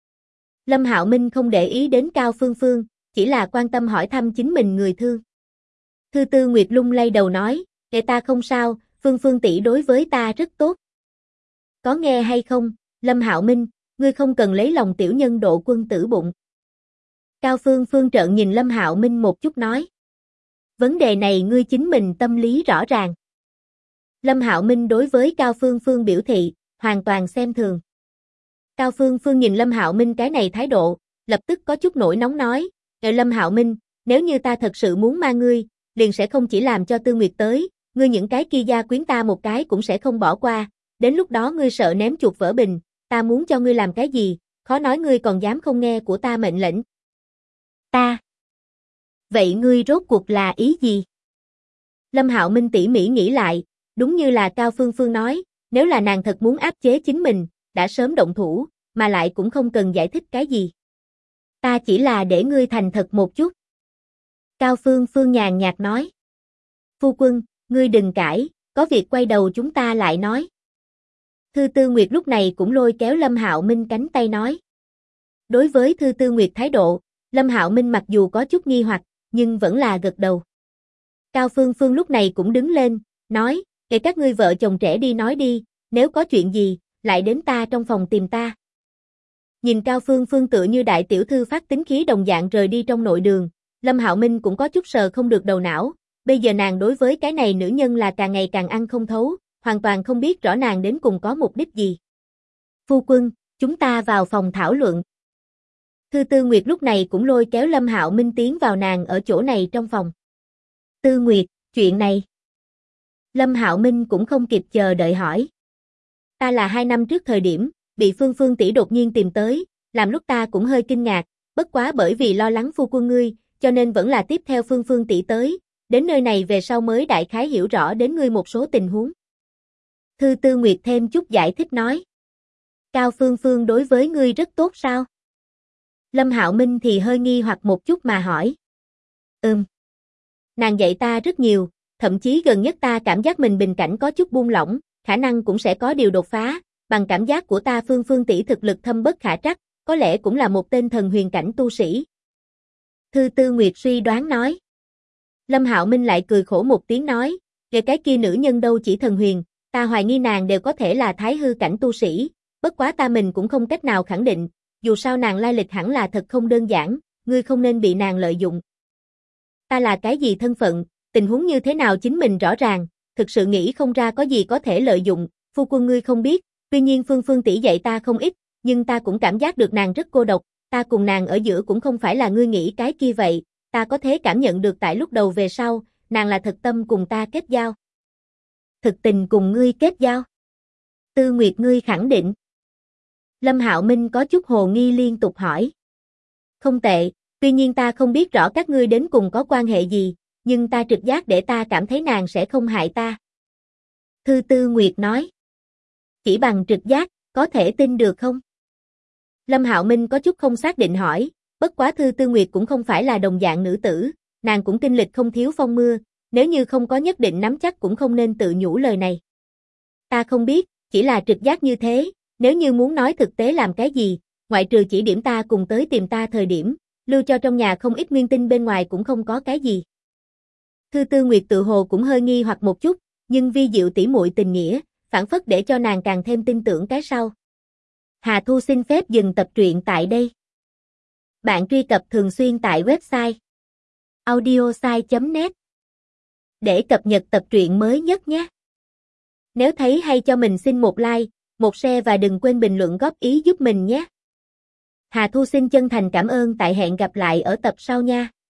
Lâm Hạo Minh không để ý đến Cao Phương Phương, chỉ là quan tâm hỏi thăm chính mình người thương. Tư Nguyệt lung lay đầu nói, ta không sao, Phương Phương tỷ đối với ta rất tốt. Có nghe hay không, Lâm Hạo Minh, ngươi không cần lấy lòng tiểu nhân độ quân tử bụng. Cao Phương Phương trợn nhìn Lâm Hạo Minh một chút nói. Vấn đề này ngươi chính mình tâm lý rõ ràng. Lâm Hạo Minh đối với Cao Phương Phương biểu thị, hoàn toàn xem thường. Cao Phương Phương nhìn Lâm Hạo Minh cái này thái độ, lập tức có chút nổi nóng nói, Lâm Hạo Minh, nếu như ta thật sự muốn ma ngươi, liền sẽ không chỉ làm cho Tư Nguyệt tới, ngươi những cái kia gia quyến ta một cái cũng sẽ không bỏ qua, đến lúc đó ngươi sợ ném chuột vỡ bình, ta muốn cho ngươi làm cái gì, khó nói ngươi còn dám không nghe của ta mệnh lệnh. Ta. Vậy ngươi rốt cuộc là ý gì? Lâm Hạo Minh tỉ mỉ nghĩ lại, đúng như là Cao Phương Phương nói, nếu là nàng thật muốn áp chế chính mình, đã sớm động thủ, mà lại cũng không cần giải thích cái gì. Ta chỉ là để ngươi thành thật một chút. Cao Phương Phương nhàn nhạt nói. Phu quân, ngươi đừng cãi, có việc quay đầu chúng ta lại nói. Thư Tư Nguyệt lúc này cũng lôi kéo Lâm Hạo Minh cánh tay nói. Đối với Thư Tư Nguyệt thái độ, Lâm Hạo Minh mặc dù có chút nghi hoặc, nhưng vẫn là gật đầu. Cao Phương Phương lúc này cũng đứng lên, nói, để các ngươi vợ chồng trẻ đi nói đi, nếu có chuyện gì, lại đến ta trong phòng tìm ta. Nhìn Cao Phương Phương tựa như đại tiểu thư phát tính khí đồng dạng rời đi trong nội đường, Lâm Hạo Minh cũng có chút sờ không được đầu não, bây giờ nàng đối với cái này nữ nhân là càng ngày càng ăn không thấu, hoàn toàn không biết rõ nàng đến cùng có mục đích gì. Phu quân, chúng ta vào phòng thảo luận. Thư Tư Nguyệt lúc này cũng lôi kéo Lâm Hạo Minh tiến vào nàng ở chỗ này trong phòng. Tư Nguyệt, chuyện này. Lâm Hạo Minh cũng không kịp chờ đợi hỏi. Ta là 2 năm trước thời điểm, bị Phương Phương tỷ đột nhiên tìm tới, làm lúc ta cũng hơi kinh ngạc, bất quá bởi vì lo lắng phu quân ngươi, cho nên vẫn là tiếp theo Phương Phương tỷ tới, đến nơi này về sau mới đại khái hiểu rõ đến ngươi một số tình huống. Thư Tư Nguyệt thêm chút giải thích nói. Cao Phương Phương đối với ngươi rất tốt sao? Lâm Hạo Minh thì hơi nghi hoặc một chút mà hỏi. Nàng dạy ta rất nhiều, thậm chí gần nhất ta cảm giác mình bình cảnh có chút buông lỏng, khả năng cũng sẽ có điều đột phá, bằng cảm giác của ta Phương Phương tỷ thực lực thâm bất khả trắc, có lẽ cũng là một tên thần huyền cảnh tu sĩ. Thư Tư Nguyệt suy đoán nói. Lâm Hạo Minh lại cười khổ một tiếng nói, về cái kia nữ nhân đâu chỉ thần huyền, ta hoài nghi nàng đều có thể là thái hư cảnh tu sĩ, bất quá ta mình cũng không cách nào khẳng định, dù sao nàng lai lịch hẳn là thật không đơn giản, ngươi không nên bị nàng lợi dụng. Ta là cái gì thân phận, tình huống như thế nào chính mình rõ ràng, thực sự nghĩ không ra có gì có thể lợi dụng, phu quân ngươi không biết, tuy nhiên Phương Phương tỷ dạy ta không ít, nhưng ta cũng cảm giác được nàng rất cô độc, ta cùng nàng ở giữa cũng không phải là ngươi nghĩ cái kia vậy, ta có thể cảm nhận được tại lúc đầu về sau, nàng là thật tâm cùng ta kết giao. Thực tình cùng ngươi kết giao. Tư Nguyệt ngươi khẳng định. Lâm Hạo Minh có chút hồ nghi liên tục hỏi. Không tệ, tuy nhiên ta không biết rõ các ngươi đến cùng có quan hệ gì, nhưng ta trực giác để ta cảm thấy nàng sẽ không hại ta. Thư Tư Nguyệt nói. Chỉ bằng trực giác, có thể tin được không? Lâm Hạo Minh có chút không xác định hỏi, bất quá Thư Tư Nguyệt cũng không phải là đồng dạng nữ tử, nàng cũng kinh lịch không thiếu phong mưa, nếu như không có nhất định nắm chắc cũng không nên tự nhủ lời này. Ta không biết, chỉ là trực giác như thế, nếu như muốn nói thực tế làm cái gì, ngoại trừ chỉ điểm ta cùng tới tìm ta thời điểm, lưu cho trong nhà không ít nguyên tinh bên ngoài cũng không có cái gì. Thư Tư Nguyệt tự hồ cũng hơi nghi hoặc một chút, nhưng vi diệu tỉ muội tình nghĩa, phản phất để cho nàng càng thêm tin tưởng cái sau. Hà Thu xin phép dừng tập truyện tại đây. Bạn truy cập thường xuyên tại website audiosai.net để cập nhật tập truyện mới nhất nhé. Nếu thấy hay cho mình xin một like, một share và đừng quên bình luận góp ý giúp mình nhé. Hà Thu xin chân thành cảm ơn, tại hẹn gặp lại ở tập sau nha.